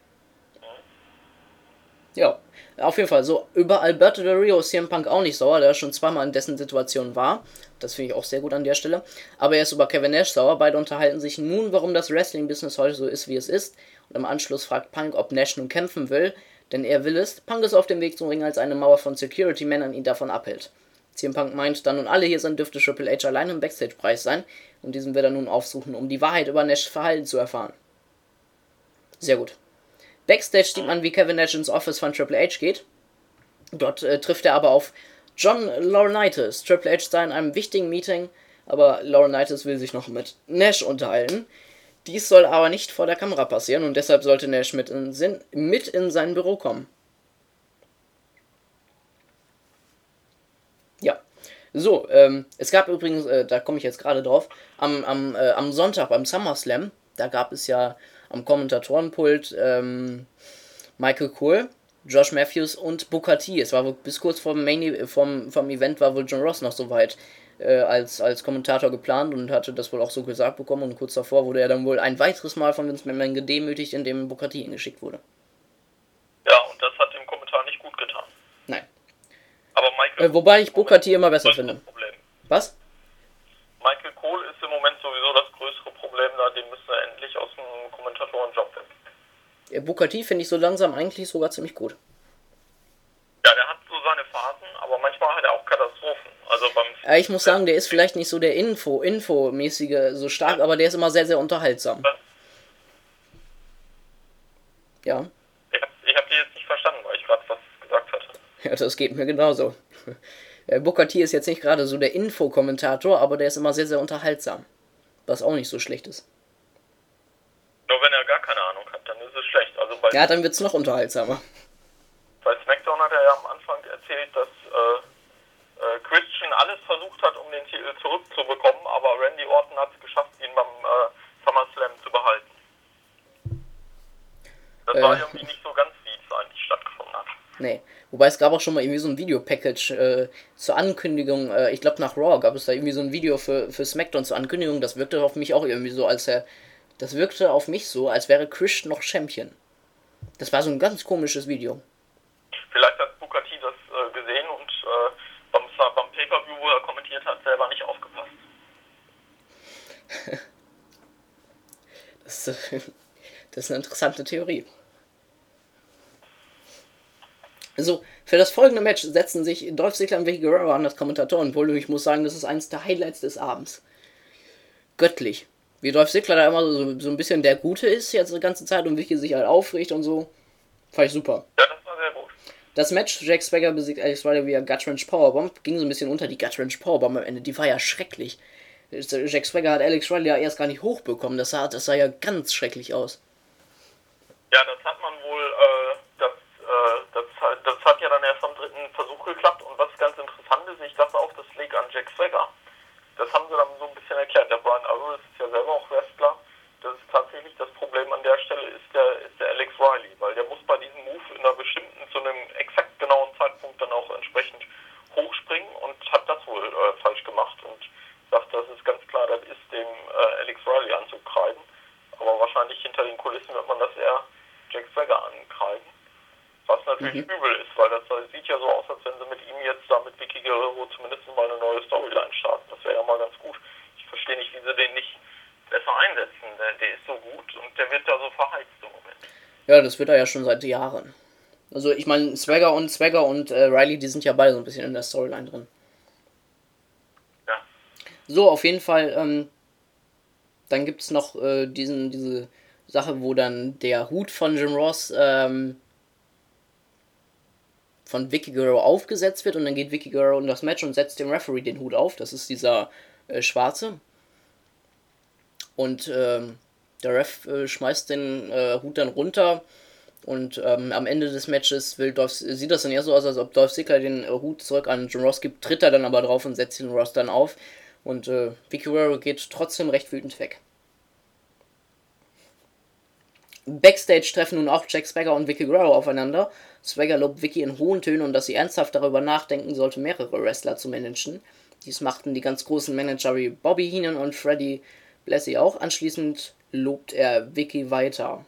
Ja, auf jeden Fall. So, über Alberto Del Rio ist CM Punk auch nicht sauer, der schon zweimal in dessen Situation war. Das finde ich auch sehr gut an der Stelle. Aber er ist über Kevin Nash sauer. Beide unterhalten sich nun, warum das Wrestling-Business heute so ist, wie es ist. Und im Anschluss fragt Punk, ob Nash nun kämpfen will, denn er will es. Punk ist auf dem Weg zum Ring, als eine Mauer von Security-Männern ihn davon abhält. CM Punk meint, da nun alle hier sind, dürfte Triple H allein im Backstage-Preis sein. Und diesen wird er nun aufsuchen, um die Wahrheit über Nash' Verhalten zu erfahren. Sehr gut. Backstage sieht man, wie Kevin Nash ins Office von Triple H geht. Dort trifft er aber auf John Laurinaitis. Triple H sei in einem wichtigen Meeting, aber Laurinaitis will sich noch mit Nash unterhalten. Dies soll aber nicht vor der Kamera passieren und deshalb sollte Nash mit in sein Büro kommen. Ja. So, es gab übrigens, da komme ich jetzt gerade drauf, am Sonntag beim SummerSlam, da gab es ja am Kommentatorenpult Michael Cole, Josh Matthews und Booker T. Es war wohl bis kurz vom Event war wohl John Ross noch so weit als Kommentator geplant und hatte das wohl auch so gesagt bekommen und kurz davor wurde er dann wohl ein weiteres Mal von Vince McMahon gedemütigt, indem Booker T hingeschickt wurde. Ja, und das hat dem Kommentar nicht gut getan. Nein. Aber Michael wobei ich Booker T immer besser finde. Problem. Was? Michael Cole ist im Moment sowieso das größere Problem, da dem müssen wir endlich aus dem Kommentatorenjob weg. Booker T finde ich so langsam eigentlich sogar ziemlich gut. Ja, der hat so seine Phasen, aber manchmal hat er auch Katastrophen. Also Ich muss sagen, der ist vielleicht nicht so der Infomäßige so stark, aber der ist immer sehr, sehr unterhaltsam. Ja. Ich hab die jetzt nicht verstanden, weil ich gerade was gesagt hatte. Ja, das geht mir genauso. Booker T ist jetzt nicht gerade so der Infokommentator, aber der ist immer sehr, sehr unterhaltsam. Was auch nicht so schlecht ist. Nur wenn er gar keine Ahnung hat, dann ist es schlecht. Also Ja, dann wird's noch unterhaltsamer. bei SmackDown hat er ja am Anfang erzählt, dass Christian alles versucht hat, um den Titel zurückzubekommen, aber Randy Orton hat es geschafft, ihn beim SummerSlam zu behalten. Das war irgendwie nicht so ganz, wie es eigentlich stattgefunden hat. Nee. Wobei es gab auch schon mal irgendwie so ein Videopackage zur Ankündigung, ich glaube nach Raw gab es da irgendwie so ein Video für SmackDown zur Ankündigung, das wirkte auf mich auch irgendwie so, das wirkte auf mich so, als wäre Christian noch Champion. Das war so ein ganz komisches Video. Vielleicht hat Booker T das gesehen und beim Pay-Per-View, wo er kommentiert hat, selber nicht aufgepasst. Das ist eine interessante Theorie. Also, für das folgende Match setzen sich Dolph Ziggler und Vicky Guerrero an das Kommentatorenpult und ich muss sagen, das ist eines der Highlights des Abends. Göttlich. Wie Dolph Ziggler da immer so ein bisschen der Gute ist jetzt die ganze Zeit und Vicky sich halt aufregt und so. Fand ich super. Ja, das war sehr gut. Das Match, Jack Swagger besiegt Alex Riley via Gutwrench Powerbomb, ging so ein bisschen unter. Die Gutwrench Powerbomb am Ende, die war ja schrecklich. Jack Swagger hat Alex Riley ja erst gar nicht hochbekommen, das sah ja ganz schrecklich aus. Ja, das hat man wohl, das hat ja dann erst am dritten Versuch geklappt und was ganz interessant ist, ich dachte auch, das liegt an Jack Swagger. Das haben sie dann so ein bisschen erklärt. Der Brian Alvarez ist ja selber auch Wrestler. Das ist tatsächlich das Problem an der Stelle, ist der Alex Riley, weil der muss bei diesem Move in einer bestimmten, zu einem exakt genauen Zeitpunkt dann auch entsprechend hochspringen und hat das wohl falsch gemacht und sagt, das ist ganz klar, das ist dem Alex Riley anzukreiden. Aber wahrscheinlich hinter den Kulissen wird man das eher Jack Swagger ankreiden. Was natürlich übel ist, weil das sieht ja so aus, als wenn sie mit ihm jetzt da mit Vicky Guerrero zumindest mal eine neue Storyline starten. Das wäre ja mal ganz gut. Ich verstehe nicht, wie sie den nicht besser einsetzen. Der ist so gut und der wird da so verheizt im Moment. Ja, das wird er ja schon seit Jahren. Also ich meine, Swagger und Riley, die sind ja beide so ein bisschen in der Storyline drin. Ja. So, auf jeden Fall, dann gibt's noch diese Sache, wo dann der Hut von Jim Ross von Vicky Guerrero aufgesetzt wird und dann geht Vicky Guerrero in das Match und setzt dem Referee den Hut auf. Das ist dieser schwarze. Und der Ref schmeißt den Hut dann runter und am Ende des Matches sieht das dann eher so aus, als ob Dolph Ziggler den Hut zurück an Jim Ross gibt, tritt er dann aber drauf und setzt den Ross dann auf. Und Vicky Guerrero geht trotzdem recht wütend weg. Backstage treffen nun auch Jack Swagger und Vicky Guerrero aufeinander. Swagger lobt Vicky in hohen Tönen und dass sie ernsthaft darüber nachdenken sollte, mehrere Wrestler zu managen. Dies machten die ganz großen Manager wie Bobby Heenan und Freddie Blassie auch. Anschließend lobt er Vicky weiter.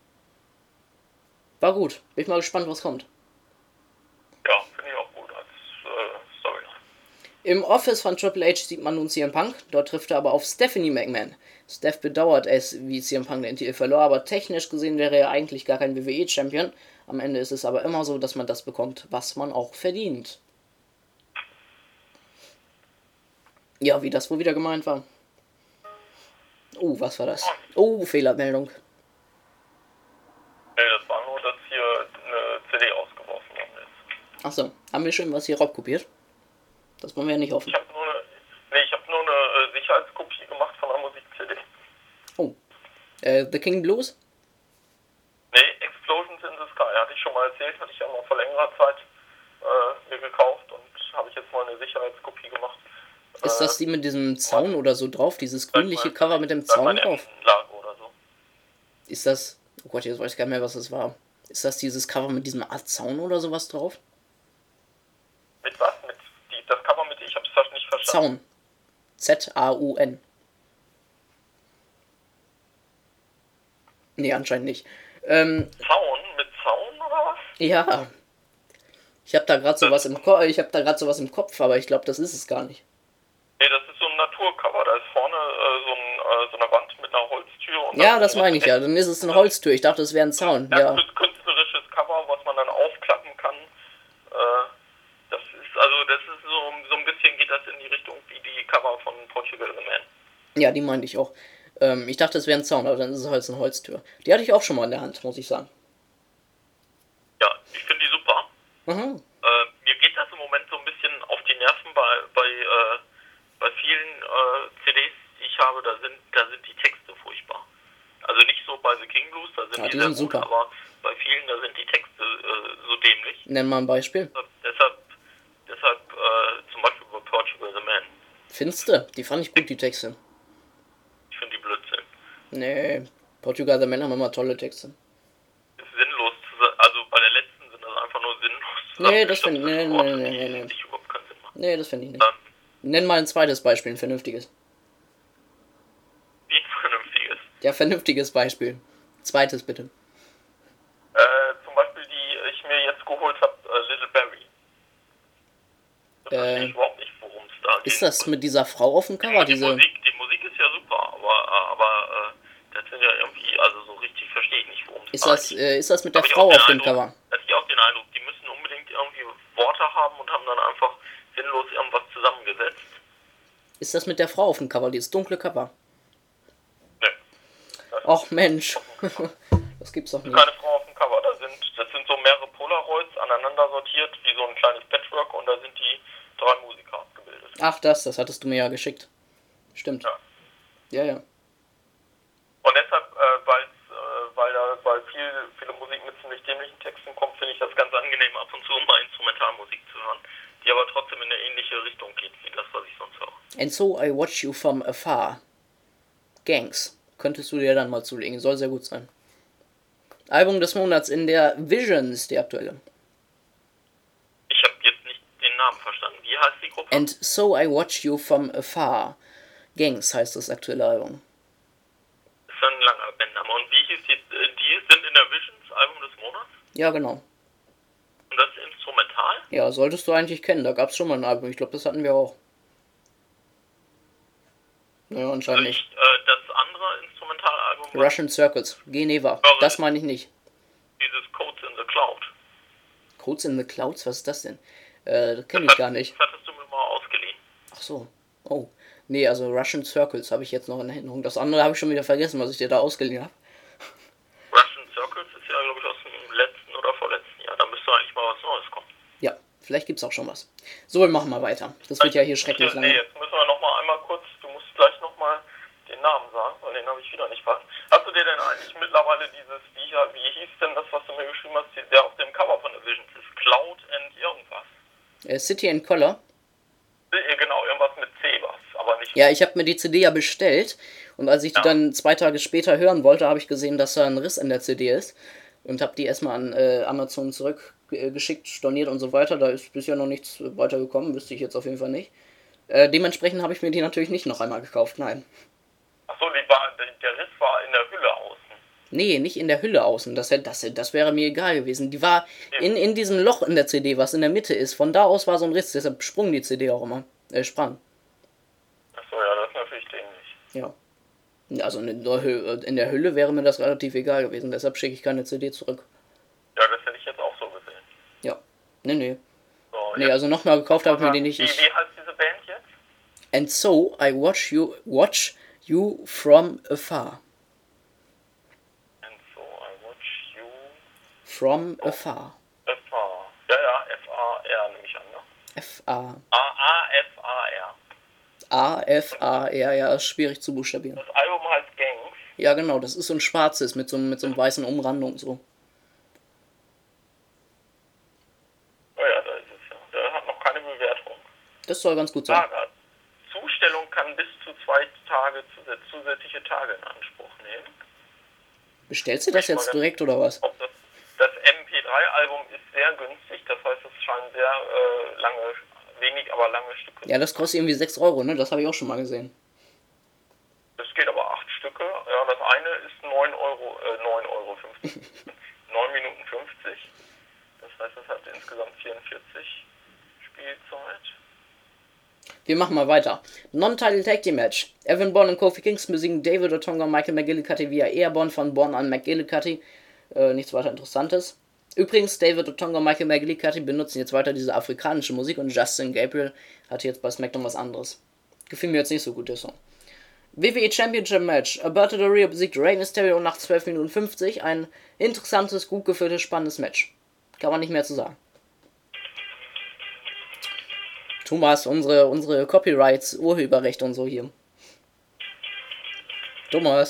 War gut. Bin ich mal gespannt, was kommt. Ja, finde ich auch gut als Storyline. Im Office von Triple H sieht man nun CM Punk. Dort trifft er aber auf Stephanie McMahon. Steph bedauert es, wie CM Punk den Titel verlor, aber technisch gesehen wäre er eigentlich gar kein WWE-Champion. Am Ende ist es aber immer so, dass man das bekommt, was man auch verdient. Ja, wie das wohl wieder gemeint war. Oh, was war das? Oh, Fehlermeldung. Nee, das war nur, dass hier eine CD ausgeworfen worden ist. Achso, haben wir schon was hier raubkopiert? Das wollen wir ja nicht hoffen. Ich habe nur eine Sicherheitskopie gemacht von einer Musik-CD. Oh. The King Blues? Nee, Explosions in the Sky. Hatte ich schon mal erzählt, hatte ich ja mal vor längerer Zeit mir gekauft und habe ich jetzt mal eine Sicherheitskopie gemacht. Ist das die mit diesem Zaun oder so drauf? Dieses grünliche Cover mit dem Zaun drauf? Oder so. Ist das... Oh Gott, jetzt weiß ich gar nicht mehr, was das war. Ist das dieses Cover mit diesem Art Zaun oder sowas drauf? Mit was? Das Cover mit... Ich habe es nicht verstanden. Zaun. Z-A-U-N. Nee, anscheinend nicht. Zaun? Mit Zaun oder was? Ja. Ich habe da gerade sowas im Kopf, aber ich glaube, das ist es gar nicht. Nee, das ist so ein Naturcover. Da ist vorne so eine Wand mit einer Holztür und Ja, dann das meine ich ja. Dann ist es eine Holztür. Ich dachte, es wäre ein Zaun. Ja. künstlerisches Cover, was man dann aufklappen kann. Das ist so ein bisschen geht das in die Richtung wie die Cover von Portugal the Man. Ja, die meinte ich auch. Ich dachte, es wäre ein Zaun, aber dann ist es halt eine Holztür. Die hatte ich auch schon mal in der Hand, muss ich sagen. Ja, ich finde die super. Mhm. Mir geht das im Moment so ein bisschen auf die Nerven bei vielen CDs, die ich habe, da sind die Texte furchtbar. Also nicht so bei The King Blues, da sind Ja, die die sehr sind gut, super. aber bei vielen, da sind die Texte so dämlich. Nenn mal ein Beispiel. Deshalb zum Beispiel bei Portugal the Man. Findest du? Die fand ich gut, die Texte. Ich finde die Blödsinn. Nee, Portugal the Man haben immer tolle Texte. Ist sinnlos also bei der letzten sind das einfach nur sinnlos Nee, das finde zusammengestopfte nee, Worte, nee, nee, nee, nee. die überhaupt keinen Sinn machen. Nee, das finde ich nicht. Nenn mal ein zweites Beispiel, ein vernünftiges. Wie ein vernünftiges. Ja, vernünftiges Beispiel. Zweites bitte. Zum Beispiel die ich mir jetzt geholt habe, Little Barry. Da verstehe ich überhaupt nicht, worum es da geht. Ist das mit dieser Frau auf dem Cover? Die Musik ist ja super, aber das sind ja irgendwie, also so richtig verstehe ich nicht, worum es geht. Ist das mit der Frau auf dem Cover? Da hatte ich auch den Eindruck, die müssen unbedingt irgendwie Worte haben und haben dann einfach sinnlos irgendwas zusammengesetzt. Ist das mit der Frau auf dem Cover, dieses dunkle Cover? Nee. Och Mensch. Das gibt's doch nicht. Keine Frau auf dem Cover, das sind so mehrere Polaroids aneinander sortiert, wie so ein kleines Patchwork und da sind die 3 Musiker abgebildet. Ach, das hattest du mir ja geschickt. Stimmt. Ja. Ja. Und deshalb, weil viele Musik mit ziemlich dämlichen Texten kommt, finde ich das ganz angenehm, ab und zu mal Instrumentalmusik zu hören, die aber trotzdem in eine ähnliche Richtung geht, wie das, was ich sonst höre. And so I watch you from afar. Gangs. Könntest du dir dann mal zulegen. Soll sehr gut sein. Album des Monats in der Visions, die aktuelle. Ich habe jetzt nicht den Namen verstanden. Wie heißt die Gruppe? And so I watch you from afar. Gangs heißt das aktuelle Album. Das ist ein langer Bandname. Und wie hieß die sind in der Visions, Album des Monats? Ja, genau. Und das ist instrumental? Ja, solltest du eigentlich kennen. Da gab es schon mal ein Album. Ich glaube, das hatten wir auch. Naja, anscheinend nicht. Das andere Instrumentalalbum Russian Circles. Geneva. Das meine ich nicht. Dieses Codes in the Cloud. Codes in the Clouds? Was ist das denn? Das kenne ich gar nicht. Das hattest du mir mal ausgeliehen. Ach so. Oh. Nee, also Russian Circles habe ich jetzt noch in Erinnerung. Das andere habe ich schon wieder vergessen, was ich dir da ausgeliehen habe. Russian Circles ist ja, glaube ich, aus dem letzten oder vorletzten Jahr. Da müsste eigentlich mal was Neues kommen. Ja, vielleicht gibt es auch schon was. So, wir machen mal weiter. Das wird ja hier schrecklich lang. Nee, jetzt müssen wir noch mal einmal kurz, du musst gleich noch mal den Namen sagen, weil den habe ich wieder nicht fast. Hast du dir denn eigentlich mittlerweile wie hieß denn das, was du mir geschrieben hast, der auf dem Cover von The Visions ist? Cloud and irgendwas. City and Color. Genau, irgendwas mit C was, aber nicht. Ja, ich habe mir die CD ja bestellt und als ich die dann 2 Tage später hören wollte, habe ich gesehen, dass da ein Riss in der CD ist und habe die erstmal an Amazon zurückgeschickt, storniert und so weiter. Da ist bisher noch nichts weitergekommen, wüsste ich jetzt auf jeden Fall nicht. Dementsprechend habe ich mir die natürlich nicht noch einmal gekauft, nein. Achso, der Riss war in der Hülle außen. Nee, nicht in der Hülle außen, das wäre mir egal gewesen. Die war in diesem Loch in der CD, was in der Mitte ist. Von da aus war so ein Riss, deshalb sprang die CD auch immer. Sprang. Achso, ja, das ist natürlich dämlich. Ja. Also in der Hülle wäre mir das relativ egal gewesen, deshalb schicke ich keine CD zurück. Ja, das hätte ich jetzt auch so gesehen. Ja. Nee. So, nee, also nochmal gekauft habe ich mir die nicht. Wie heißt diese Band jetzt? And so I watch you from afar. And so I watch you From afar. Afar. Ja, F-A-R nehme ich an, ne? F-A. A-F-A-R. A-F-A-R, ja, ist schwierig zu buchstabieren. Das Album heißt Gangs. Ja, genau, das ist so ein schwarzes mit so einem weißen Umrandung so. Oh ja, da ist es ja. Der hat noch keine Bewertung. Das soll ganz gut sein. Zustellung kann bis zu 2 Tage zusätzliche Tage in Anspruch nehmen. Bestellst du das jetzt direkt oder was? Das MP3-Album ist sehr günstig, das heißt, es scheinen sehr lange Stücke. Ja, das kostet irgendwie 6 Euro, ne? Das habe ich auch schon mal gesehen. Das geht aber 8 Stücke. Ja, das eine ist 9 Euro, 9,50 9 Minuten 50. Das heißt, es hat insgesamt 44 Spielzeit. Wir machen mal weiter. Non-Title Tag Team Match. Evan Bourne und Kofi Kingston besiegen David Otunga und Michael McGillicuddy via Airborne von Bourne an McGillicuddy. Nichts weiter Interessantes. Übrigens, David Otunga und Michael McGillicuddy benutzen jetzt weiter diese afrikanische Musik und Justin Gabriel hatte jetzt bei SmackDown was anderes. Gefiel mir jetzt nicht so gut, der Song. WWE Championship Match. Alberto Del Rio besiegt Rey Mysterio nach 12 Minuten 50. Ein interessantes, gut geführtes, spannendes Match. Kann man nicht mehr zu sagen. Thomas, unsere Copyrights, Urheberrechte und so hier. Thomas.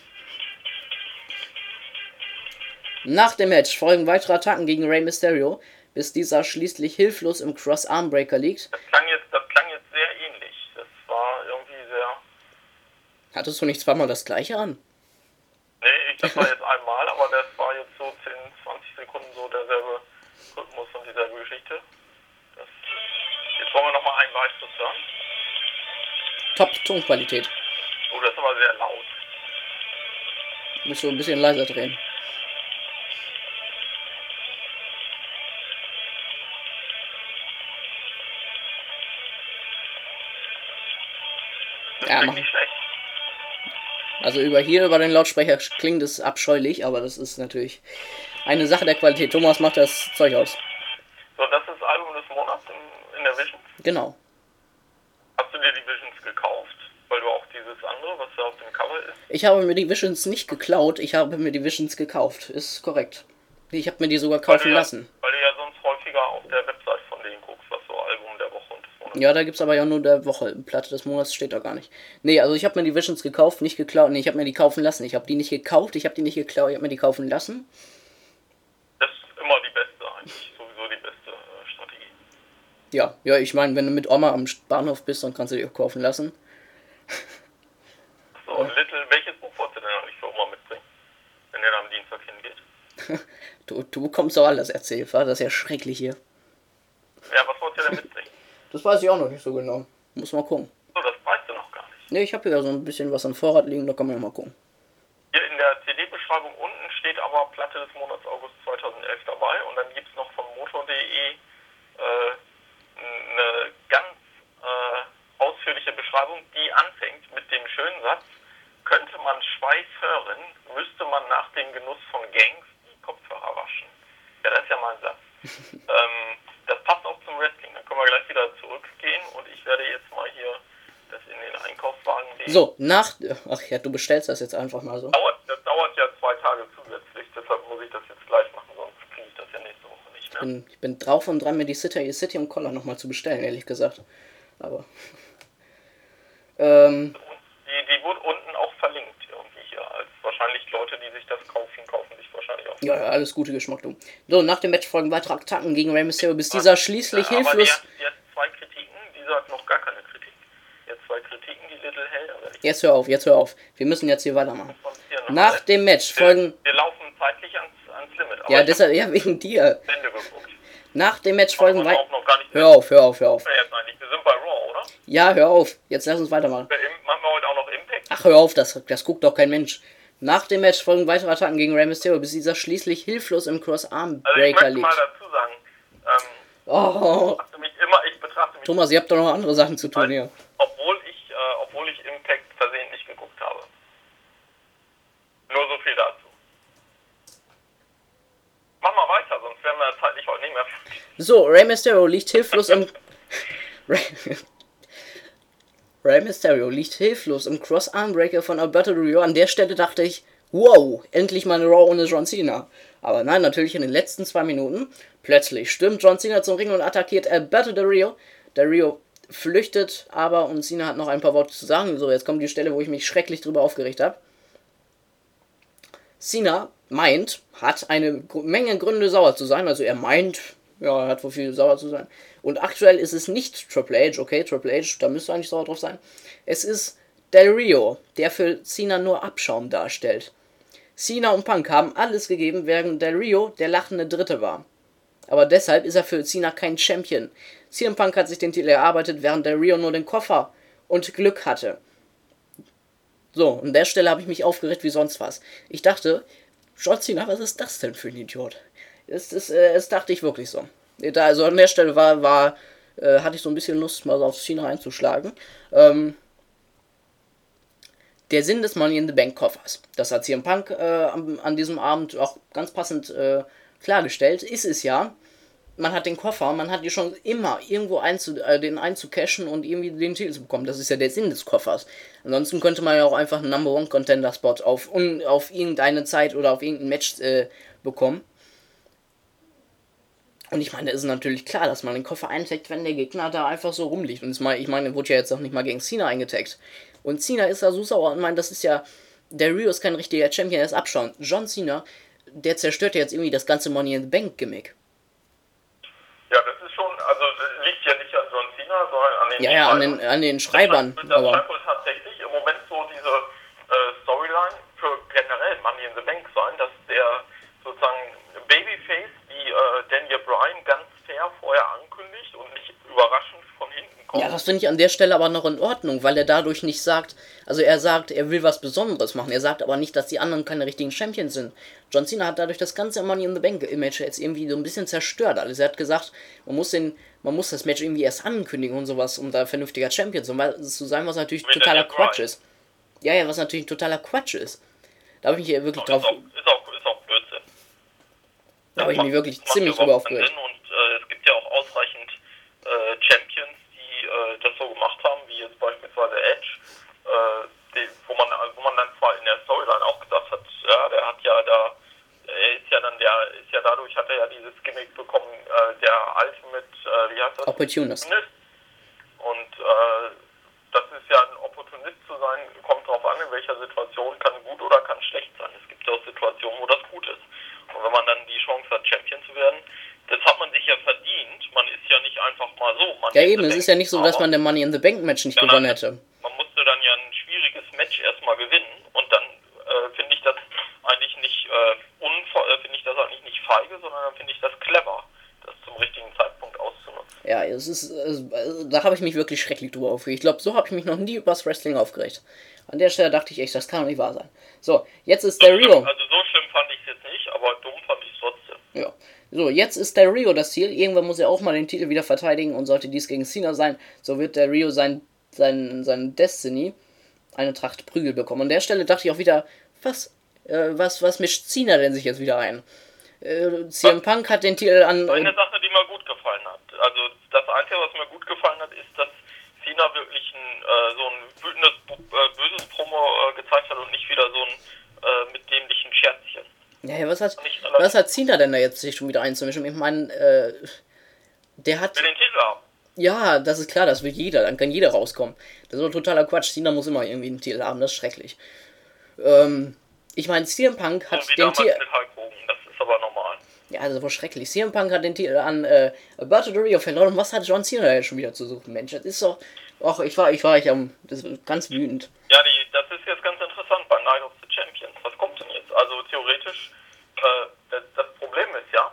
Nach dem Match folgen weitere Attacken gegen Rey Mysterio, bis dieser schließlich hilflos im Cross-Armbreaker liegt. Das klang jetzt sehr ähnlich. Das war irgendwie sehr... Hattest du nicht zweimal das gleiche an? Nee, das war jetzt einmal, aber das war jetzt so 10, 20 Sekunden so derselbe Rhythmus und dieselbe Geschichte. Jetzt wollen wir nochmal ein weiteres hören. Top-Tonqualität. Oh, das ist aber sehr laut. Musst du ein bisschen leiser drehen. Das Ja, klingt mach. nicht schlecht. Also über den Lautsprecher klingt es abscheulich, aber das ist natürlich eine Sache der Qualität. Thomas macht das Zeug aus. So, das ist das Album des Monats in der Visions. Genau. Hast du dir die Visions gekauft? Weil du auch dieses andere, was da auf dem Cover ist? Ich habe mir die Visions nicht geklaut, ich habe mir die Visions gekauft. Ist korrekt. Ich habe mir die sogar kaufen lassen. Weil du ja sonst häufiger auf der Website von denen guckst, was so Album der Woche und des Monats. Ja, da gibt's aber ja nur der Woche. Platte des Monats steht da gar nicht. Nee, also ich habe mir die Visions gekauft, nicht geklaut. Nee, ich habe mir die kaufen lassen. Ich habe die nicht gekauft, ich habe die nicht geklaut, ich habe mir die kaufen lassen. Das ist immer die beste eigentlich, sowieso die beste Strategie. Ja, ich meine, wenn du mit Oma am Bahnhof bist, dann kannst du die auch kaufen lassen. So, und Little, welches Buch wolltest du denn eigentlich für Oma mitbringen, wenn ihr da am Dienstag hingeht? Du bekommst doch alles erzählt, war das ist ja schrecklich hier. Ja, was wolltest du denn mitbringen? Das weiß ich auch noch nicht so genau. Muss mal gucken. So, das weißt du noch gar nicht. Nee, ich habe hier so ein bisschen was am Vorrat liegen, da kann man ja mal gucken. Hier in der CD-Beschreibung unten steht aber Platte des Monats August 2011 dabei und dann gibt es noch von motor.de eine ganz ausführliche Beschreibung, die anfängt mit dem schönen Satz: Könnte man Schweiß hören, müsste man nach dem Genuss von Gangs die Kopfhörer waschen. Ja, das ist ja mal ein Satz. Das passt auch zum Wrestling. Dann können wir gleich wieder zurückgehen und ich werde jetzt mal hier das in den Einkaufswagen legen. So, ach ja, du bestellst das jetzt einfach mal so. Das dauert ja 2 Tage zusätzlich, deshalb muss ich das jetzt gleich machen, sonst kriege ich das ja nächste Woche nicht mehr. Ich bin drauf und dran, mir die City und Collar nochmal zu bestellen, ehrlich gesagt. Aber. Die wurde unten auch verlinkt irgendwie hier. Als wahrscheinlich Leute, die sich das kaufen sich wahrscheinlich auch. Ja, alles gute Geschmack, du. So, nach dem Match folgen weitere Attacken gegen Rey Mysterio, bis dieser schließlich hilflos... Aber die hat 2 Kritiken, dieser hat noch gar keine Kritik. Die hat 2 Kritiken, die Little Hell. Jetzt hör auf. Wir müssen jetzt hier weitermachen. Nach dem Match folgen... Wir laufen zeitlich ans Limit. Ja, deshalb, ja, wegen dir. Nach dem Match folgen weiter... Hör auf. Wir sind bei Raw, oder? Ja, hör auf. Jetzt lass uns weitermachen. Machen wir heute auch noch Impact? Ach, hör auf, das guckt doch kein Mensch. Nach dem Match folgen weitere Attacken gegen Rey Mysterio, bis dieser schließlich hilflos im Cross-Arm-Breaker liegt. Also ich möchte mal dazu sagen, ich betrachte mich... Thomas, ihr habt doch noch andere Sachen zu tun hier. Obwohl ich Impact versehentlich geguckt habe. Nur so viel dazu. Mach mal weiter, sonst werden wir zeitlich heute nicht mehr... So, Rey Mysterio liegt hilflos im... Rey Mysterio liegt hilflos im Cross-Armbreaker von Alberto Del Rio. An der Stelle dachte ich, wow, endlich mal eine Raw ohne John Cena. Aber nein, natürlich in den letzten 2 Minuten. Plötzlich stürmt John Cena zum Ring und attackiert Alberto Del Rio. Del Rio flüchtet aber und Cena hat noch ein paar Worte zu sagen. So, jetzt kommt die Stelle, wo ich mich schrecklich drüber aufgeregt habe. Cena hat eine Menge Gründe sauer zu sein. Also er meint, ja, er hat wohl viel sauer zu sein. Und aktuell ist es nicht Triple H, okay, Triple H, da müsste eigentlich sauer drauf sein. Es ist Del Rio, der für Cena nur Abschaum darstellt. Cena und Punk haben alles gegeben, während Del Rio der lachende Dritte war. Aber deshalb ist er für Cena kein Champion. CM Punk hat sich den Titel erarbeitet, während Del Rio nur den Koffer und Glück hatte. So, an der Stelle habe ich mich aufgeregt wie sonst was. Ich dachte, John Cena, was ist das denn für ein Idiot? Das dachte ich wirklich so. Also an der Stelle war hatte ich so ein bisschen Lust, mal so auf Cena einzuschlagen. Der Sinn des Money in the Bank Koffers, das hat CM Punk an diesem Abend auch ganz passend klargestellt, ist es ja, man hat den Koffer, man hat die Chance immer irgendwo den einzucashen und irgendwie den Titel zu bekommen. Das ist ja der Sinn des Koffers. Ansonsten könnte man ja auch einfach einen Number One Contender Spot auf irgendeine Zeit oder auf irgendein Match bekommen. Und ich meine, es ist natürlich klar, dass man den Koffer eintaggt, wenn der Gegner da einfach so rumliegt. Und ich meine, wurde ja jetzt auch nicht mal gegen Cena eingetaggt. Und Cena ist da so sauer. Und ich meine, das ist ja, der Rio ist kein richtiger Champion, der ist abschauen. John Cena, der zerstört ja jetzt irgendwie das ganze Money in the Bank Gimmick. Ja, das ist schon, also das liegt ja nicht an John Cena, sondern an den Schreibern. an den Schreibern. Das scheint wohl tatsächlich im Moment so diese Storyline für generell Money in the Bank sein, dass der sozusagen Babyface, wie Daniel Bryan ganz fair vorher ankündigt und nicht überraschend von hinten kommt. Ja, das finde ich an der Stelle aber noch in Ordnung, weil er dadurch nicht sagt, also er sagt, er will was Besonderes machen, er sagt aber nicht, dass die anderen keine richtigen Champions sind. John Cena hat dadurch das ganze Money in the Bank Image jetzt irgendwie so ein bisschen zerstört. Also er hat gesagt, man muss das Match irgendwie erst ankündigen und sowas, um da vernünftiger Champion zu sein, was natürlich totaler Quatsch ist. Ja, was natürlich totaler Quatsch ist. Da habe ich mich wirklich drauf... Ist auch Blödsinn. Da habe ich mich wirklich ziemlich drüber aufgeregt. Und es gibt ja auch ausreichend Champions, die das so gemacht haben, wie jetzt beispielsweise Edge, wo man dann zwar in der Storyline auch gesagt hat, ja, der hat ja da, dadurch hat er ja dieses Gimmick bekommen, der Ultimate, wie heißt das? Opportunist. Und das ist ja ein Opportunist zu sein, kommt drauf an, in welcher Situation, kann gut oder kann schlecht sein. Es gibt auch Situationen, wo das gut ist. Und wenn man dann die Chance hat, Champion zu werden, das hat man sich ja verdient. Man ist ja nicht einfach mal so. Ja eben, es ist ja nicht so, dass man den Money in the Bank Match nicht gewonnen hätte. Man musste dann ja ein schwieriges Match erstmal gewinnen und dann finde ich das eigentlich nicht feige, sondern dann finde ich das clever, das zum richtigen Zeitpunkt auszunutzen. Ja, da habe ich mich wirklich schrecklich drüber aufgeregt. Ich glaube, so habe ich mich noch nie über das Wrestling aufgeregt. An der Stelle dachte ich echt, das kann doch nicht wahr sein. So, jetzt ist der Rio. Also so schlimm fand ich es jetzt nicht, aber dumm fand ich es trotzdem. Ja. So, jetzt ist der Rio das Ziel. Irgendwann muss er auch mal den Titel wieder verteidigen und sollte dies gegen Cena sein, so wird der Rio sein Destiny eine Tracht Prügel bekommen. An der Stelle dachte ich auch wieder, was mischt Cena denn sich jetzt wieder ein? CM Punk hat den Titel an... Eine Sache, die mir gut gefallen hat. Also das Einzige, was mir gut gefallen hat, ist, dass Cena wirklich so ein wütendes, böses Promo gezeigt hat und nicht wieder so ein mit dämlichen Scherzchen. Ja, was hat Cena denn da jetzt sich schon wieder einzumischen? Ich meine, der hat... Will den Titel haben. Ja, das ist klar, das will jeder, dann kann jeder rauskommen. Das ist doch totaler Quatsch. Cena muss immer irgendwie einen Titel haben, das ist schrecklich. Ich meine, CM Punk hat den Titel... Das ist aber normal. Ja, das ist wohl schrecklich. CM Punk hat den Titel an Alberto Del Rio verloren. Was hat John Cena jetzt schon wieder zu suchen? Mensch, das ist doch... Och, ich war das ist ganz wütend. Ja, das ist jetzt ganz interessant bei Night of the Champions. Was kommt denn jetzt? Also theoretisch, das Problem ist ja,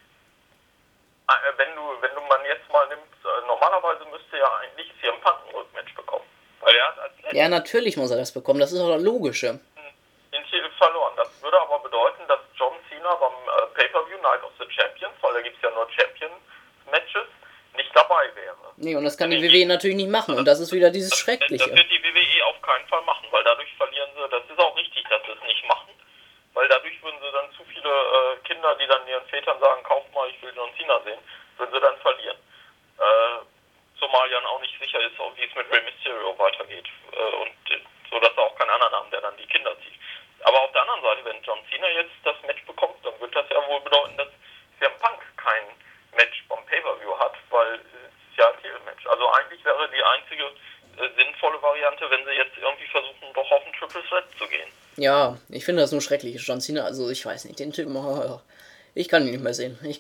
wenn du man jetzt mal nimmt, normalerweise müsste ja eigentlich CM Punk ein Rückmatch bekommen. Weil er hat als letztes Ja, natürlich muss er das bekommen. Das ist doch das Logische. den Titel verloren. Das würde aber bedeuten, dass John Cena beim Pay-Per-View Night of the Champions, weil da gibt es ja nur Champions-Matches, nicht dabei wäre. Nee, und das kann die WWE natürlich nicht machen. Und das ist wieder dieses Schreckliche. Das wird die WWE auf keinen Fall machen, weil dadurch verlieren sie, das ist auch richtig, dass sie es nicht machen, weil dadurch würden sie dann zu viele Kinder, die dann ihren Vätern sagen, kauf mal, ich will John Cena sehen, würden sie dann verlieren. Zumal ja auch nicht sicher ist, wie es mit Rey Mysterio weitergeht. So dass er auch keinen anderen haben, der dann die Kinder zieht. Aber auf der anderen Seite, wenn John Cena jetzt das Match bekommt, dann wird das ja wohl bedeuten, dass CM Punk kein Match beim Pay-Per-View hat, weil es ist ja ein Titelmatch. Also eigentlich wäre die einzige sinnvolle Variante, wenn sie jetzt irgendwie versuchen, doch auf ein Triple Threat zu gehen. Ja, ich finde das nur schrecklich. John Cena, also ich weiß nicht, den Typen, ich kann ihn nicht mehr sehen. Das ist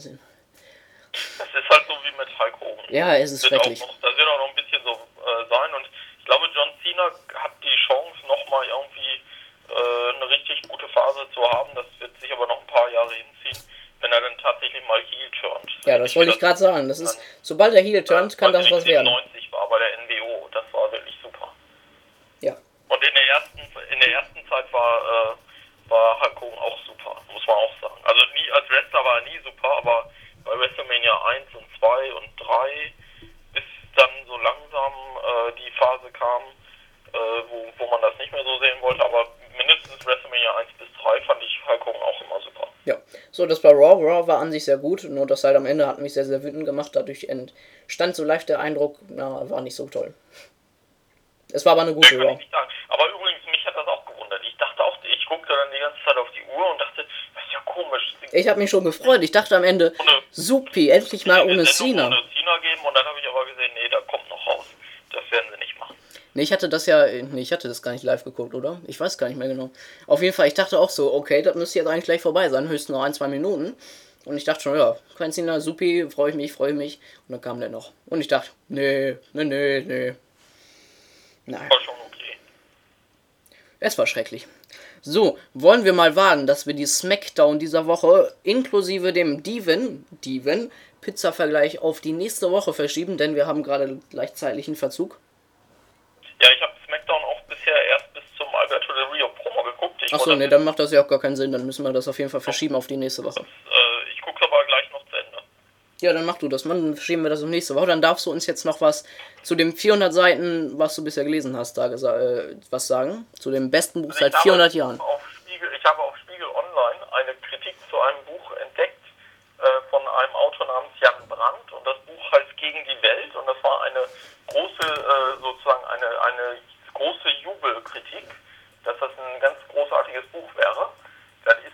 halt so wie mit Hulk Hogan. Ja, es ist schrecklich. Das wird auch noch ein bisschen so sein und ich glaube, John Cena hat die Chance, nochmal irgendwie eine richtig gute Phase zu haben. Das wird sich aber noch ein paar Jahre hinziehen, wenn er dann tatsächlich mal Heel turnt. Ja, das wollte ich gerade sagen. Das ist, sobald er Heel turnt, kann das was werden. 90 war bei der NWO, das war wirklich super. Ja. Und in der ersten Zeit war Hulk Hogan auch super, muss man auch sagen. Also nie als Wrestler war er nie super, aber bei WrestleMania 1 und 2 und 3 kam, wo man das nicht mehr so sehen wollte, aber mindestens WrestleMania 1 bis 3 fand ich Hulk Hogan auch immer super. Ja, so, das war Raw. Raw war an sich sehr gut, nur das halt am Ende hat mich sehr, sehr wütend gemacht. Dadurch entstand so leicht der Eindruck, war nicht so toll. Es war aber eine gute Raw. Aber übrigens, mich hat das auch gewundert. Ich dachte auch, ich guckte dann die ganze Zeit auf die Uhr und dachte, das ist ja komisch. Ich habe mich schon gefreut. Ich dachte am Ende, supi, endlich mal ohne Cena. Ohne Cena geben und dann habe ich aber gesehen, nee, da kommt noch raus. Das werden sie nicht machen. Nee, ich hatte das gar nicht live geguckt, oder? Ich weiß gar nicht mehr genau. Auf jeden Fall, ich dachte auch so, okay, das müsste jetzt eigentlich gleich vorbei sein, höchstens noch 1-2 Minuten. Und ich dachte schon, ja, kein Cena, supi, freue ich mich. Und dann kam der noch. Und ich dachte, nee. Nein. War schon okay. Es war schrecklich. So, wollen wir mal wagen, dass wir die Smackdown dieser Woche inklusive dem Pizza-Vergleich auf die nächste Woche verschieben, denn wir haben gerade gleichzeitig einen Verzug. Ja, ich habe SmackDown auch bisher erst bis zum Alberto Del Rio Promo geguckt. Achso, nee, dann macht das ja auch gar keinen Sinn, dann müssen wir das auf jeden Fall verschieben auf die nächste Woche. Ich gucke aber gleich noch zu Ende. Ja, dann mach du das, Mann, dann verschieben wir das auf nächste Woche. Dann darfst du uns jetzt noch was zu dem 400 Seiten, was du bisher gelesen hast, da was sagen. Zu dem besten Buch seit 400 Jahren. Ich habe auf Spiegel Online eine Kritik zu einem Buch entdeckt von einem Autor namens Jan Brandt und das Buch heißt Gegen die Welt und das war eine große, sozusagen eine große Jubelkritik, dass das ein ganz großartiges Buch wäre. Das ist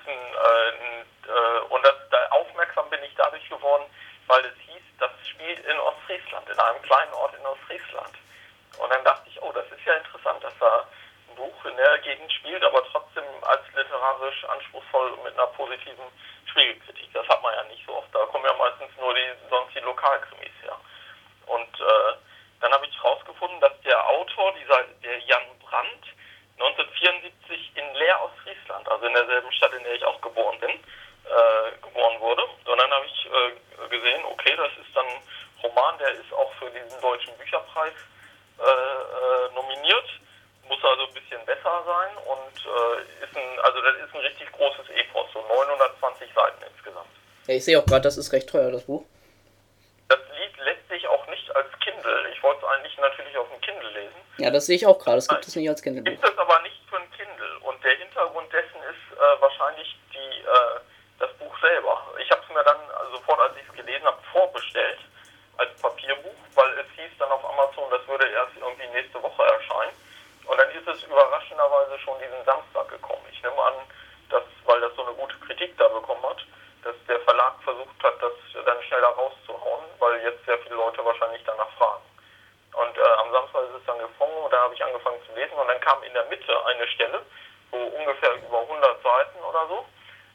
da aufmerksam bin ich dadurch geworden, weil es hieß, das spielt in Ostfriesland, in einem kleinen Ort in Ostfriesland. Und dann dachte ich, oh, das ist ja interessant, dass da ein Buch in der Gegend spielt, aber trotzdem als literarisch anspruchsvoll mit einer positiven Spiegelkritik. Das hat man ja nicht so oft. Da kommen ja meistens nur die Lokalkrimis her. Und dann habe ich herausgefunden, dass der Autor, der Jan Brandt, 1974 in Leer, Ostfriesland, also in derselben Stadt, in der ich auch geboren wurde. Und dann habe ich gesehen, okay, das ist dann ein Roman, der ist auch für diesen deutschen Bücherpreis nominiert, muss also ein bisschen besser sein und das ist ein richtig großes Epos, so 920 Seiten insgesamt. Ja, ich sehe auch gerade, das ist recht teuer, das Buch. Das Lied lässt sich auch nicht als Kindle. Ich wollte es eigentlich natürlich auf dem Kindle lesen. Ja, das sehe ich auch gerade. Das gibt es nicht als Kindle-Buch. Gibt es aber nicht für ein Kindle. Und der Hintergrund dessen ist wahrscheinlich das Buch selber. Ich habe es mir dann sofort, als ich es gelesen habe, vorbestellt als Papierbuch, weil es hieß dann auf Amazon, das würde erst irgendwie nächste Woche erscheinen. Und dann ist es überraschenderweise schon diesen Samstag gekommen. Ich nehme an, weil das so eine gute Kritik da bekommen hat, dass der Verlag versucht hat, das dann schneller rauszuhauen, weil jetzt sehr viele Leute wahrscheinlich danach fragen. Und am Samstag ist es dann gekommen und da habe ich angefangen zu lesen und dann kam in der Mitte eine Stelle, so ungefähr über 100 Seiten oder so.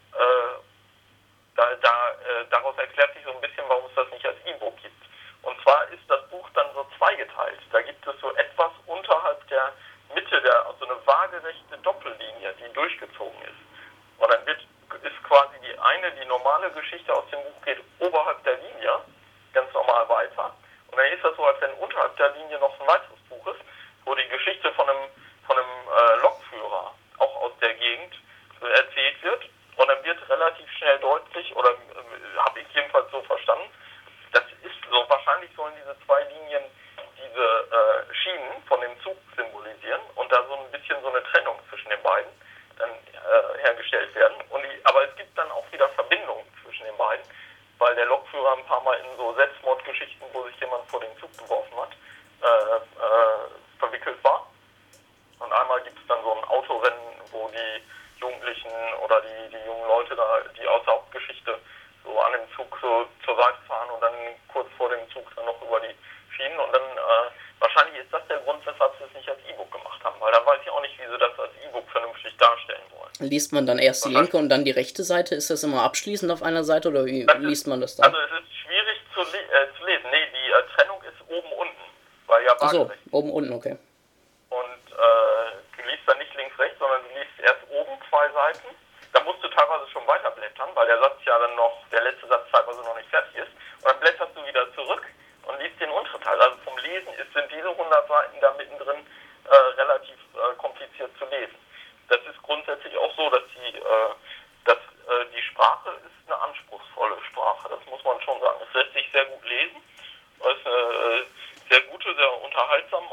Daraus erklärt sich so ein bisschen, warum es das nicht als E-Book gibt. Und zwar ist das Buch dann so zweigeteilt. Da gibt es so etwas unterhalb der Mitte, so eine waagerechte Doppellinie, die durchgezogen ist. Und dann ist quasi die normale Geschichte aus dem Buch geht oberhalb der Linie, ganz normal weiter. Und dann ist das so, als wenn unterhalb der Linie noch ein weiteres Buch ist, wo die Geschichte von einem Lokführer auch aus der Gegend erzählt wird. Und dann wird relativ schnell deutlich, oder habe ich jedenfalls so verstanden, das ist so, wahrscheinlich sollen diese zwei Linien diese Schienen von dem Zug symbolisieren und da so ein bisschen so eine Trennung zwischen den beiden dann hergestellt werden. Aber es gibt dann auch wieder Verbindungen zwischen den beiden, weil der Lokführer ein paar Mal in so Selbstmordgeschichten, wo sich jemand vor den Zug geworfen hat, verwickelt war. Und einmal gibt es dann so ein Autorennen, wo die Jugendlichen oder die jungen Leute da, die aus der Hauptgeschichte so an dem Zug so zur Seite fahren und dann kurz vor dem Zug dann noch über die Schienen und dann wahrscheinlich ist das der Grund, weshalb sie es nicht als E-Book gemacht haben, weil da weiß ich auch nicht, wie sie das als E-Book vernünftig darstellen wollen. Liest man dann erst die linke und dann die rechte Seite? Ist das immer abschließend auf einer Seite oder wie liest man das dann? Also es ist schwierig zu lesen. Nee, die Trennung ist oben-unten, weil ja Achso, oben-unten, okay. Und du liest dann nicht links-rechts, sondern du liest erst oben 2 Seiten. Da musst du teilweise schon weiterblättern, weil der letzte Satz teilweise noch nicht fertig ist. Und dann blätterst du wieder zurück und liest den unteren Teil. Also vom Lesen sind diese 100 Seiten da mittendrin relativ kompliziert zu lesen. Das ist grundsätzlich auch so, dass die Sprache ist eine anspruchsvolle Sprache. Das muss man schon sagen. Es lässt sich sehr gut lesen. Es ist eine sehr gute, sehr unterhaltsam auch zu lesen.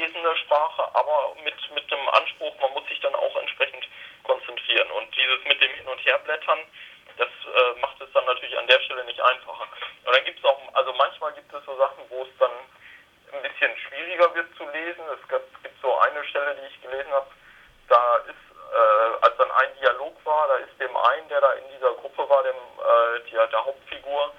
gelesene Sprache, aber mit dem Anspruch, man muss sich dann auch entsprechend konzentrieren. Und dieses mit dem Hin- und Herblättern, das macht es dann natürlich an der Stelle nicht einfacher. Und dann gibt es auch, also manchmal gibt es so Sachen, wo es dann ein bisschen schwieriger wird zu lesen. Gibt so eine Stelle, die ich gelesen habe, da ist, als dann ein Dialog war, da ist dem einen, der da in dieser Gruppe war, der Hauptfigur,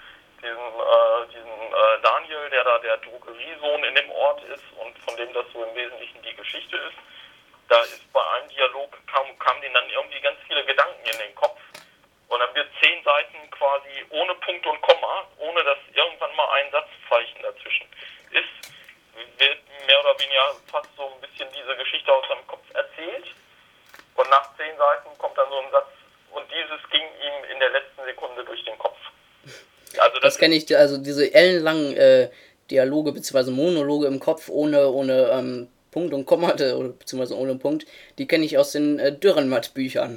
diesen Daniel, der da der Drogeriesohn in dem Ort ist und von dem das so im Wesentlichen die Geschichte ist, da ist bei einem Dialog, kamen denen dann irgendwie ganz viele Gedanken in den Kopf und dann wird 10 Seiten quasi ohne Punkt und Komma, ohne dass irgendwann mal ein Satzzeichen dazwischen ist, wird mehr oder weniger fast so ein bisschen diese Geschichte aus seinem Kopf erzählt und nach 10 Seiten kommt dann so ein Satz und dieses ging ihm in der letzten Sekunde durch den Kopf. Also Das kenne ich, also diese ellenlangen Dialoge bzw. Monologe im Kopf ohne Punkt und Komma, oder beziehungsweise ohne Punkt, die kenne ich aus den Dürrenmatt-Büchern.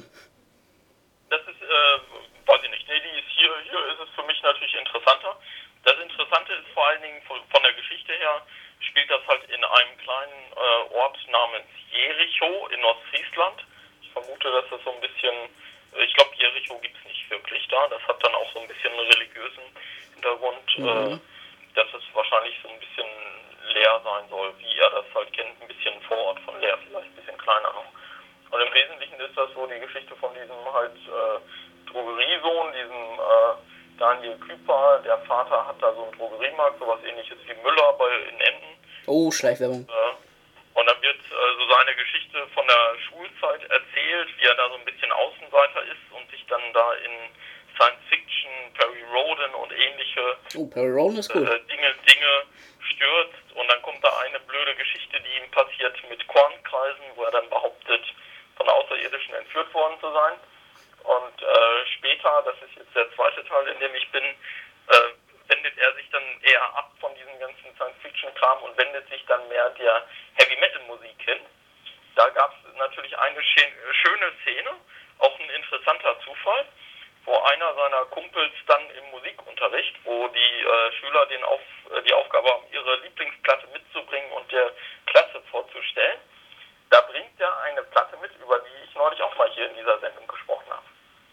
das ist, weiß ich nicht, nee, hier ist es für mich natürlich interessanter. Das Interessante ist vor allen Dingen von der Geschichte her, spielt das halt in einem kleinen Ort namens Jericho in Nordfriesland. Ich vermute, dass das so ein bisschen, ich glaube, Jericho gibt es nicht wirklich da. Das hat dann auch so ein bisschen einen religiösen Hintergrund, dass es wahrscheinlich so ein bisschen leer sein soll, wie er das halt kennt, ein bisschen Vorort von leer, vielleicht ein bisschen kleiner noch. Und im Wesentlichen ist das so die Geschichte von diesem halt Drogeriesohn, diesem Daniel Küper. Der Vater hat da so einen Drogeriemarkt, sowas ähnliches wie Müller in Emden. Oh, Schleichwerbung. Und dann wird so seine Geschichte von der Schulzeit erzählt, wie er da so ein bisschen Außenseiter ist und sich dann da in Science Fiction, Perry Rhodan und ähnliche Perry Rhodan ist gut. Dinge stürzt. Und dann kommt da eine blöde Geschichte, die ihm passiert mit Kornkreisen, wo er dann behauptet, von Außerirdischen entführt worden zu sein. Und später, das ist jetzt der zweite Teil, in dem ich bin, wendet er sich dann eher ab von diesem ganzen Science-Fiction-Kram und wendet sich dann mehr der Heavy-Metal-Musik hin. Da gab es natürlich eine schöne Szene, auch ein interessanter Zufall, wo einer seiner Kumpels dann im Musikunterricht, wo die Schüler die Aufgabe haben, ihre Lieblingsplatte mitzubringen und der Klasse vorzustellen, da bringt er eine Platte mit, über die ich neulich auch mal hier in dieser Sendung gesprochen habe.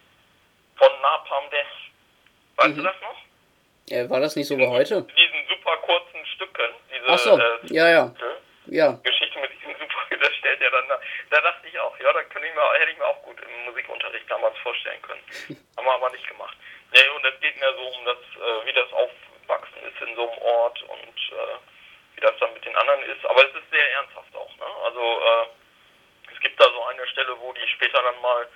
Von Napalm Death. Weißt du das noch? War das nicht so wie heute? Diesen super kurzen Stücken, diese Ach so, ja. Geschichte mit diesem super, das stellt er dann da dachte ich auch, ja, da hätte ich mir auch gut im Musikunterricht damals vorstellen können. Haben wir aber nicht gemacht. Nee, und es geht mehr so um das, wie das Aufwachsen ist in so einem Ort und wie das dann mit den anderen ist. Aber es ist sehr ernsthaft auch, ne? Also es gibt da so eine Stelle, wo die später dann mal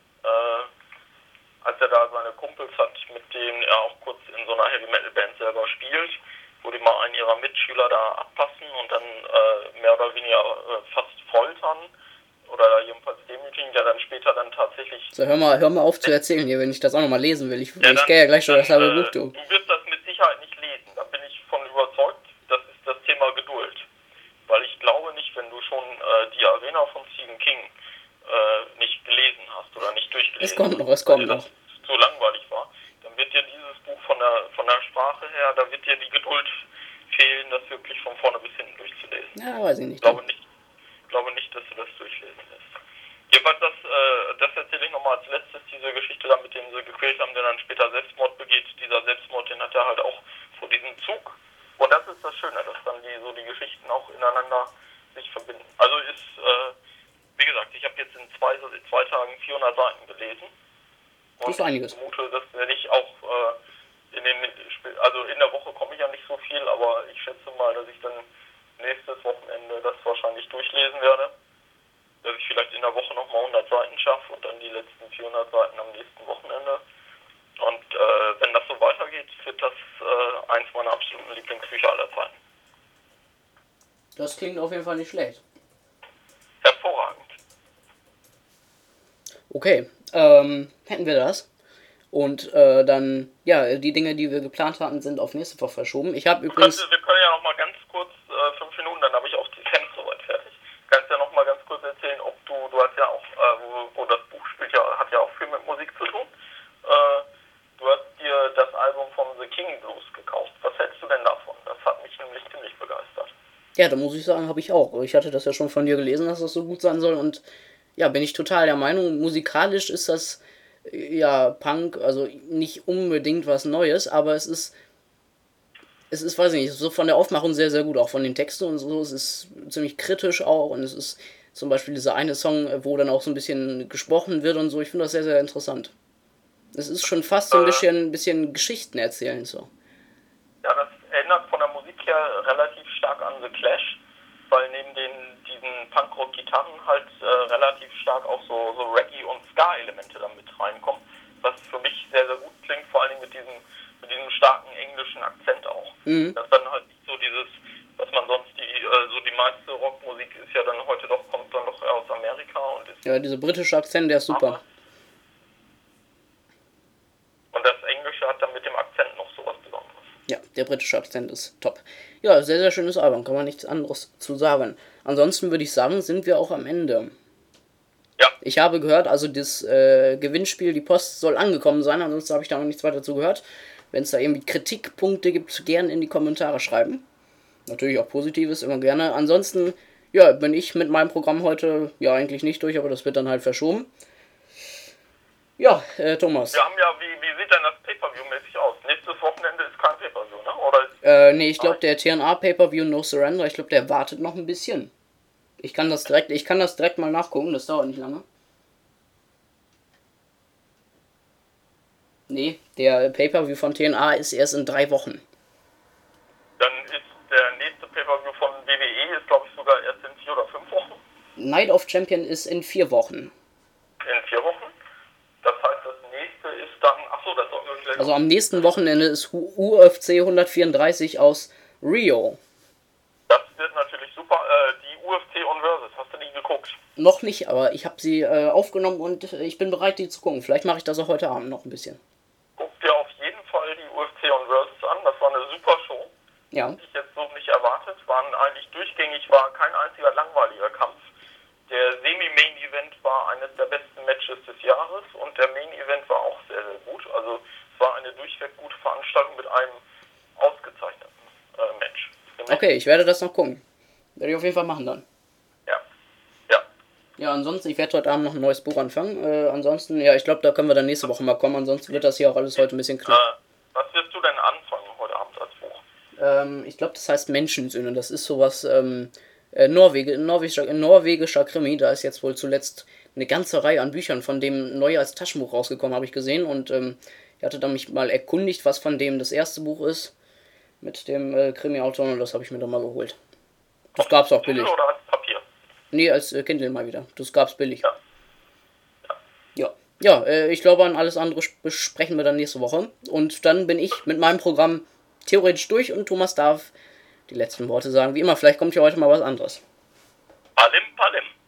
als er da seine Kumpels hat, mit denen er auch kurz in so einer Heavy-Metal-Band selber spielt, wo die mal einen ihrer Mitschüler da abpassen und dann mehr oder weniger fast foltern oder da jedenfalls demütigen, der dann später dann tatsächlich... So, hör mal auf zu erzählen hier, wenn ich das auch nochmal lesen will. Ich gehe ja gleich schon das halbe Buch durch. Du wirst das mit Sicherheit nicht lesen, da bin ich von überzeugt, das ist das Thema Geduld. Weil ich glaube nicht, wenn du schon die Arena von Stephen King nicht gelesen hast oder nicht durchgelesen es kommt noch. Das so langweilig war, dann wird dir dieses Buch von der Sprache her, da wird dir die Geduld fehlen, das wirklich von vorne bis hinten durchzulesen. Ja, weiß ich nicht. Ich glaube nicht, dass du das durchlesen wirst. Jedenfalls, das erzähle ich nochmal als letztes, diese Geschichte da, mit dem sie gequält haben, der dann später Selbstmord begeht. Dieser Selbstmord, den hat er halt auch vor diesem Zug. Und das ist das Schöne, dass dann die Geschichten auch ineinander sich verbinden. Also wie gesagt, ich habe jetzt in zwei Tagen 400 Seiten gelesen. Und das ist einiges. Ich vermute, das werde ich auch in der Woche komme ich ja nicht so viel, aber ich schätze mal, dass ich dann nächstes Wochenende das wahrscheinlich durchlesen werde. Dass ich vielleicht in der Woche nochmal 100 Seiten schaffe und dann die letzten 400 Seiten am nächsten Wochenende. Und wenn das so weitergeht, wird das eins meiner absoluten Lieblingsbücher aller Zeiten. Das klingt auf jeden Fall nicht schlecht. Hervorragend. Okay, hätten wir das. Und dann, ja, die Dinge, die wir geplant hatten, sind auf nächste Woche verschoben. Ich habe übrigens... Wir können ja noch mal ganz kurz, 5 Minuten, dann habe ich auch die Camps soweit fertig. Kannst ja noch mal ganz kurz erzählen, ob du hast ja auch, wo das Buch hat ja auch viel mit Musik zu tun. Du hast dir das Album von The King Blues gekauft. Was hältst du denn davon? Das hat mich nämlich ziemlich begeistert. Ja, da muss ich sagen, habe ich auch. Ich hatte das ja schon von dir gelesen, dass das so gut sein soll und ja, bin ich total der Meinung, musikalisch ist das ja Punk, also nicht unbedingt was Neues, aber es ist, weiß ich nicht, so von der Aufmachung sehr, sehr gut, auch von den Texten und so. Es ist ziemlich kritisch auch und es ist zum Beispiel dieser eine Song, wo dann auch so ein bisschen gesprochen wird und so. Ich finde das sehr, sehr interessant. Es ist schon fast so ein Äh, bisschen Geschichten erzählen so. ja, das erinnert von der Musik her relativ stark an The Clash, weil neben diesen Punkrock-Gitarren halt relativ stark auch so Reggae- und Ska-Elemente da mit reinkommen, was für mich sehr, sehr gut klingt, vor allem mit diesem starken englischen Akzent auch. Mhm. Das dann halt nicht so dieses, was man sonst so die meiste Rockmusik ist ja dann heute doch, kommt dann doch eher aus Amerika und ist Ja, dieser britische Akzent, der ist super. anders. Und das Englische hat dann mit dem Akzent noch sowas Besonderes. Ja, der britische Akzent ist top. Ja, sehr, sehr schönes Album, kann man nichts anderes zu sagen. Ansonsten würde ich sagen, sind wir auch am Ende. Ja, Ich habe gehört, also das Gewinnspiel, die Post soll angekommen sein, ansonsten habe ich da noch nichts weiter zu gehört. Wenn es da irgendwie Kritikpunkte gibt, gerne in die Kommentare schreiben. Natürlich auch Positives, immer gerne. Ansonsten, ja, bin ich mit meinem Programm heute ja eigentlich nicht durch, aber das wird dann halt verschoben. Ja, Thomas. wir haben ja, wie sieht denn das Pay-Per-View-mäßig aus? Nächstes Wochenende ist kein Pay-Per-View, ne? Oder Nee, ich glaube, der TNA Pay-Per-View No Surrender, ich glaube, der wartet noch ein bisschen. Ich kann das direkt mal nachgucken, das dauert nicht lange. Nee, der Pay-Per-View von TNA ist erst in 3 Wochen. dann ist der nächste Pay-Per-View von WWE, ist glaube ich sogar erst in 4 oder 5 Wochen. Night of Champion ist in 4 Wochen. In 4 Wochen. Das heißt, das nächste ist dann, achso, das sollten wir vielleicht Also am nächsten Wochenende ist UFC 134 aus Rio. Das wird natürlich super. Die UFC on Versus, hast du die geguckt? Noch nicht, aber ich habe sie aufgenommen und ich bin bereit, die zu gucken. Vielleicht mache ich das auch heute Abend noch ein bisschen. Guck dir auf jeden Fall die UFC on Versus an. Das war eine super Show. Ja. Hätte ich jetzt so nicht erwartet. Waren eigentlich durchgängig, war kein einziger langweiliger Kampf. Der Semi-Main-Event war eines der besten Matches des Jahres und der Main-Event war auch sehr, sehr gut. Also es war eine durchweg gute Veranstaltung mit einem ausgezeichneten Match. Okay, ich werde das noch gucken. Werde ich auf jeden Fall machen dann. Ja. Ja. Ja, ansonsten, ich werde heute Abend noch ein neues Buch anfangen. Ansonsten, ja, ich glaube, da können wir dann nächste Woche mal kommen. Ansonsten wird das hier auch alles heute ein bisschen knapp. Was wirst du denn anfangen heute Abend als Buch? Ich glaube, das heißt Menschensöhne. Das ist sowas, norwegischer Krimi. Da ist jetzt wohl zuletzt eine ganze Reihe an Büchern von dem neu als Taschenbuch rausgekommen, habe ich gesehen. Und ich hatte da mich mal erkundigt, was von dem das erste Buch ist. Mit dem Krimi-Autor und das habe ich mir dann mal geholt. Das gab's auch billig. Oder als Papier? Nee, als Kindle mal wieder. Das gab's billig. Ja. Ja. Ja, ich glaube, an alles andere besprechen wir dann nächste Woche. Und dann bin ich mit meinem Programm theoretisch durch und Thomas darf die letzten Worte sagen. Wie immer, vielleicht kommt hier heute mal was anderes. Palim, Palim.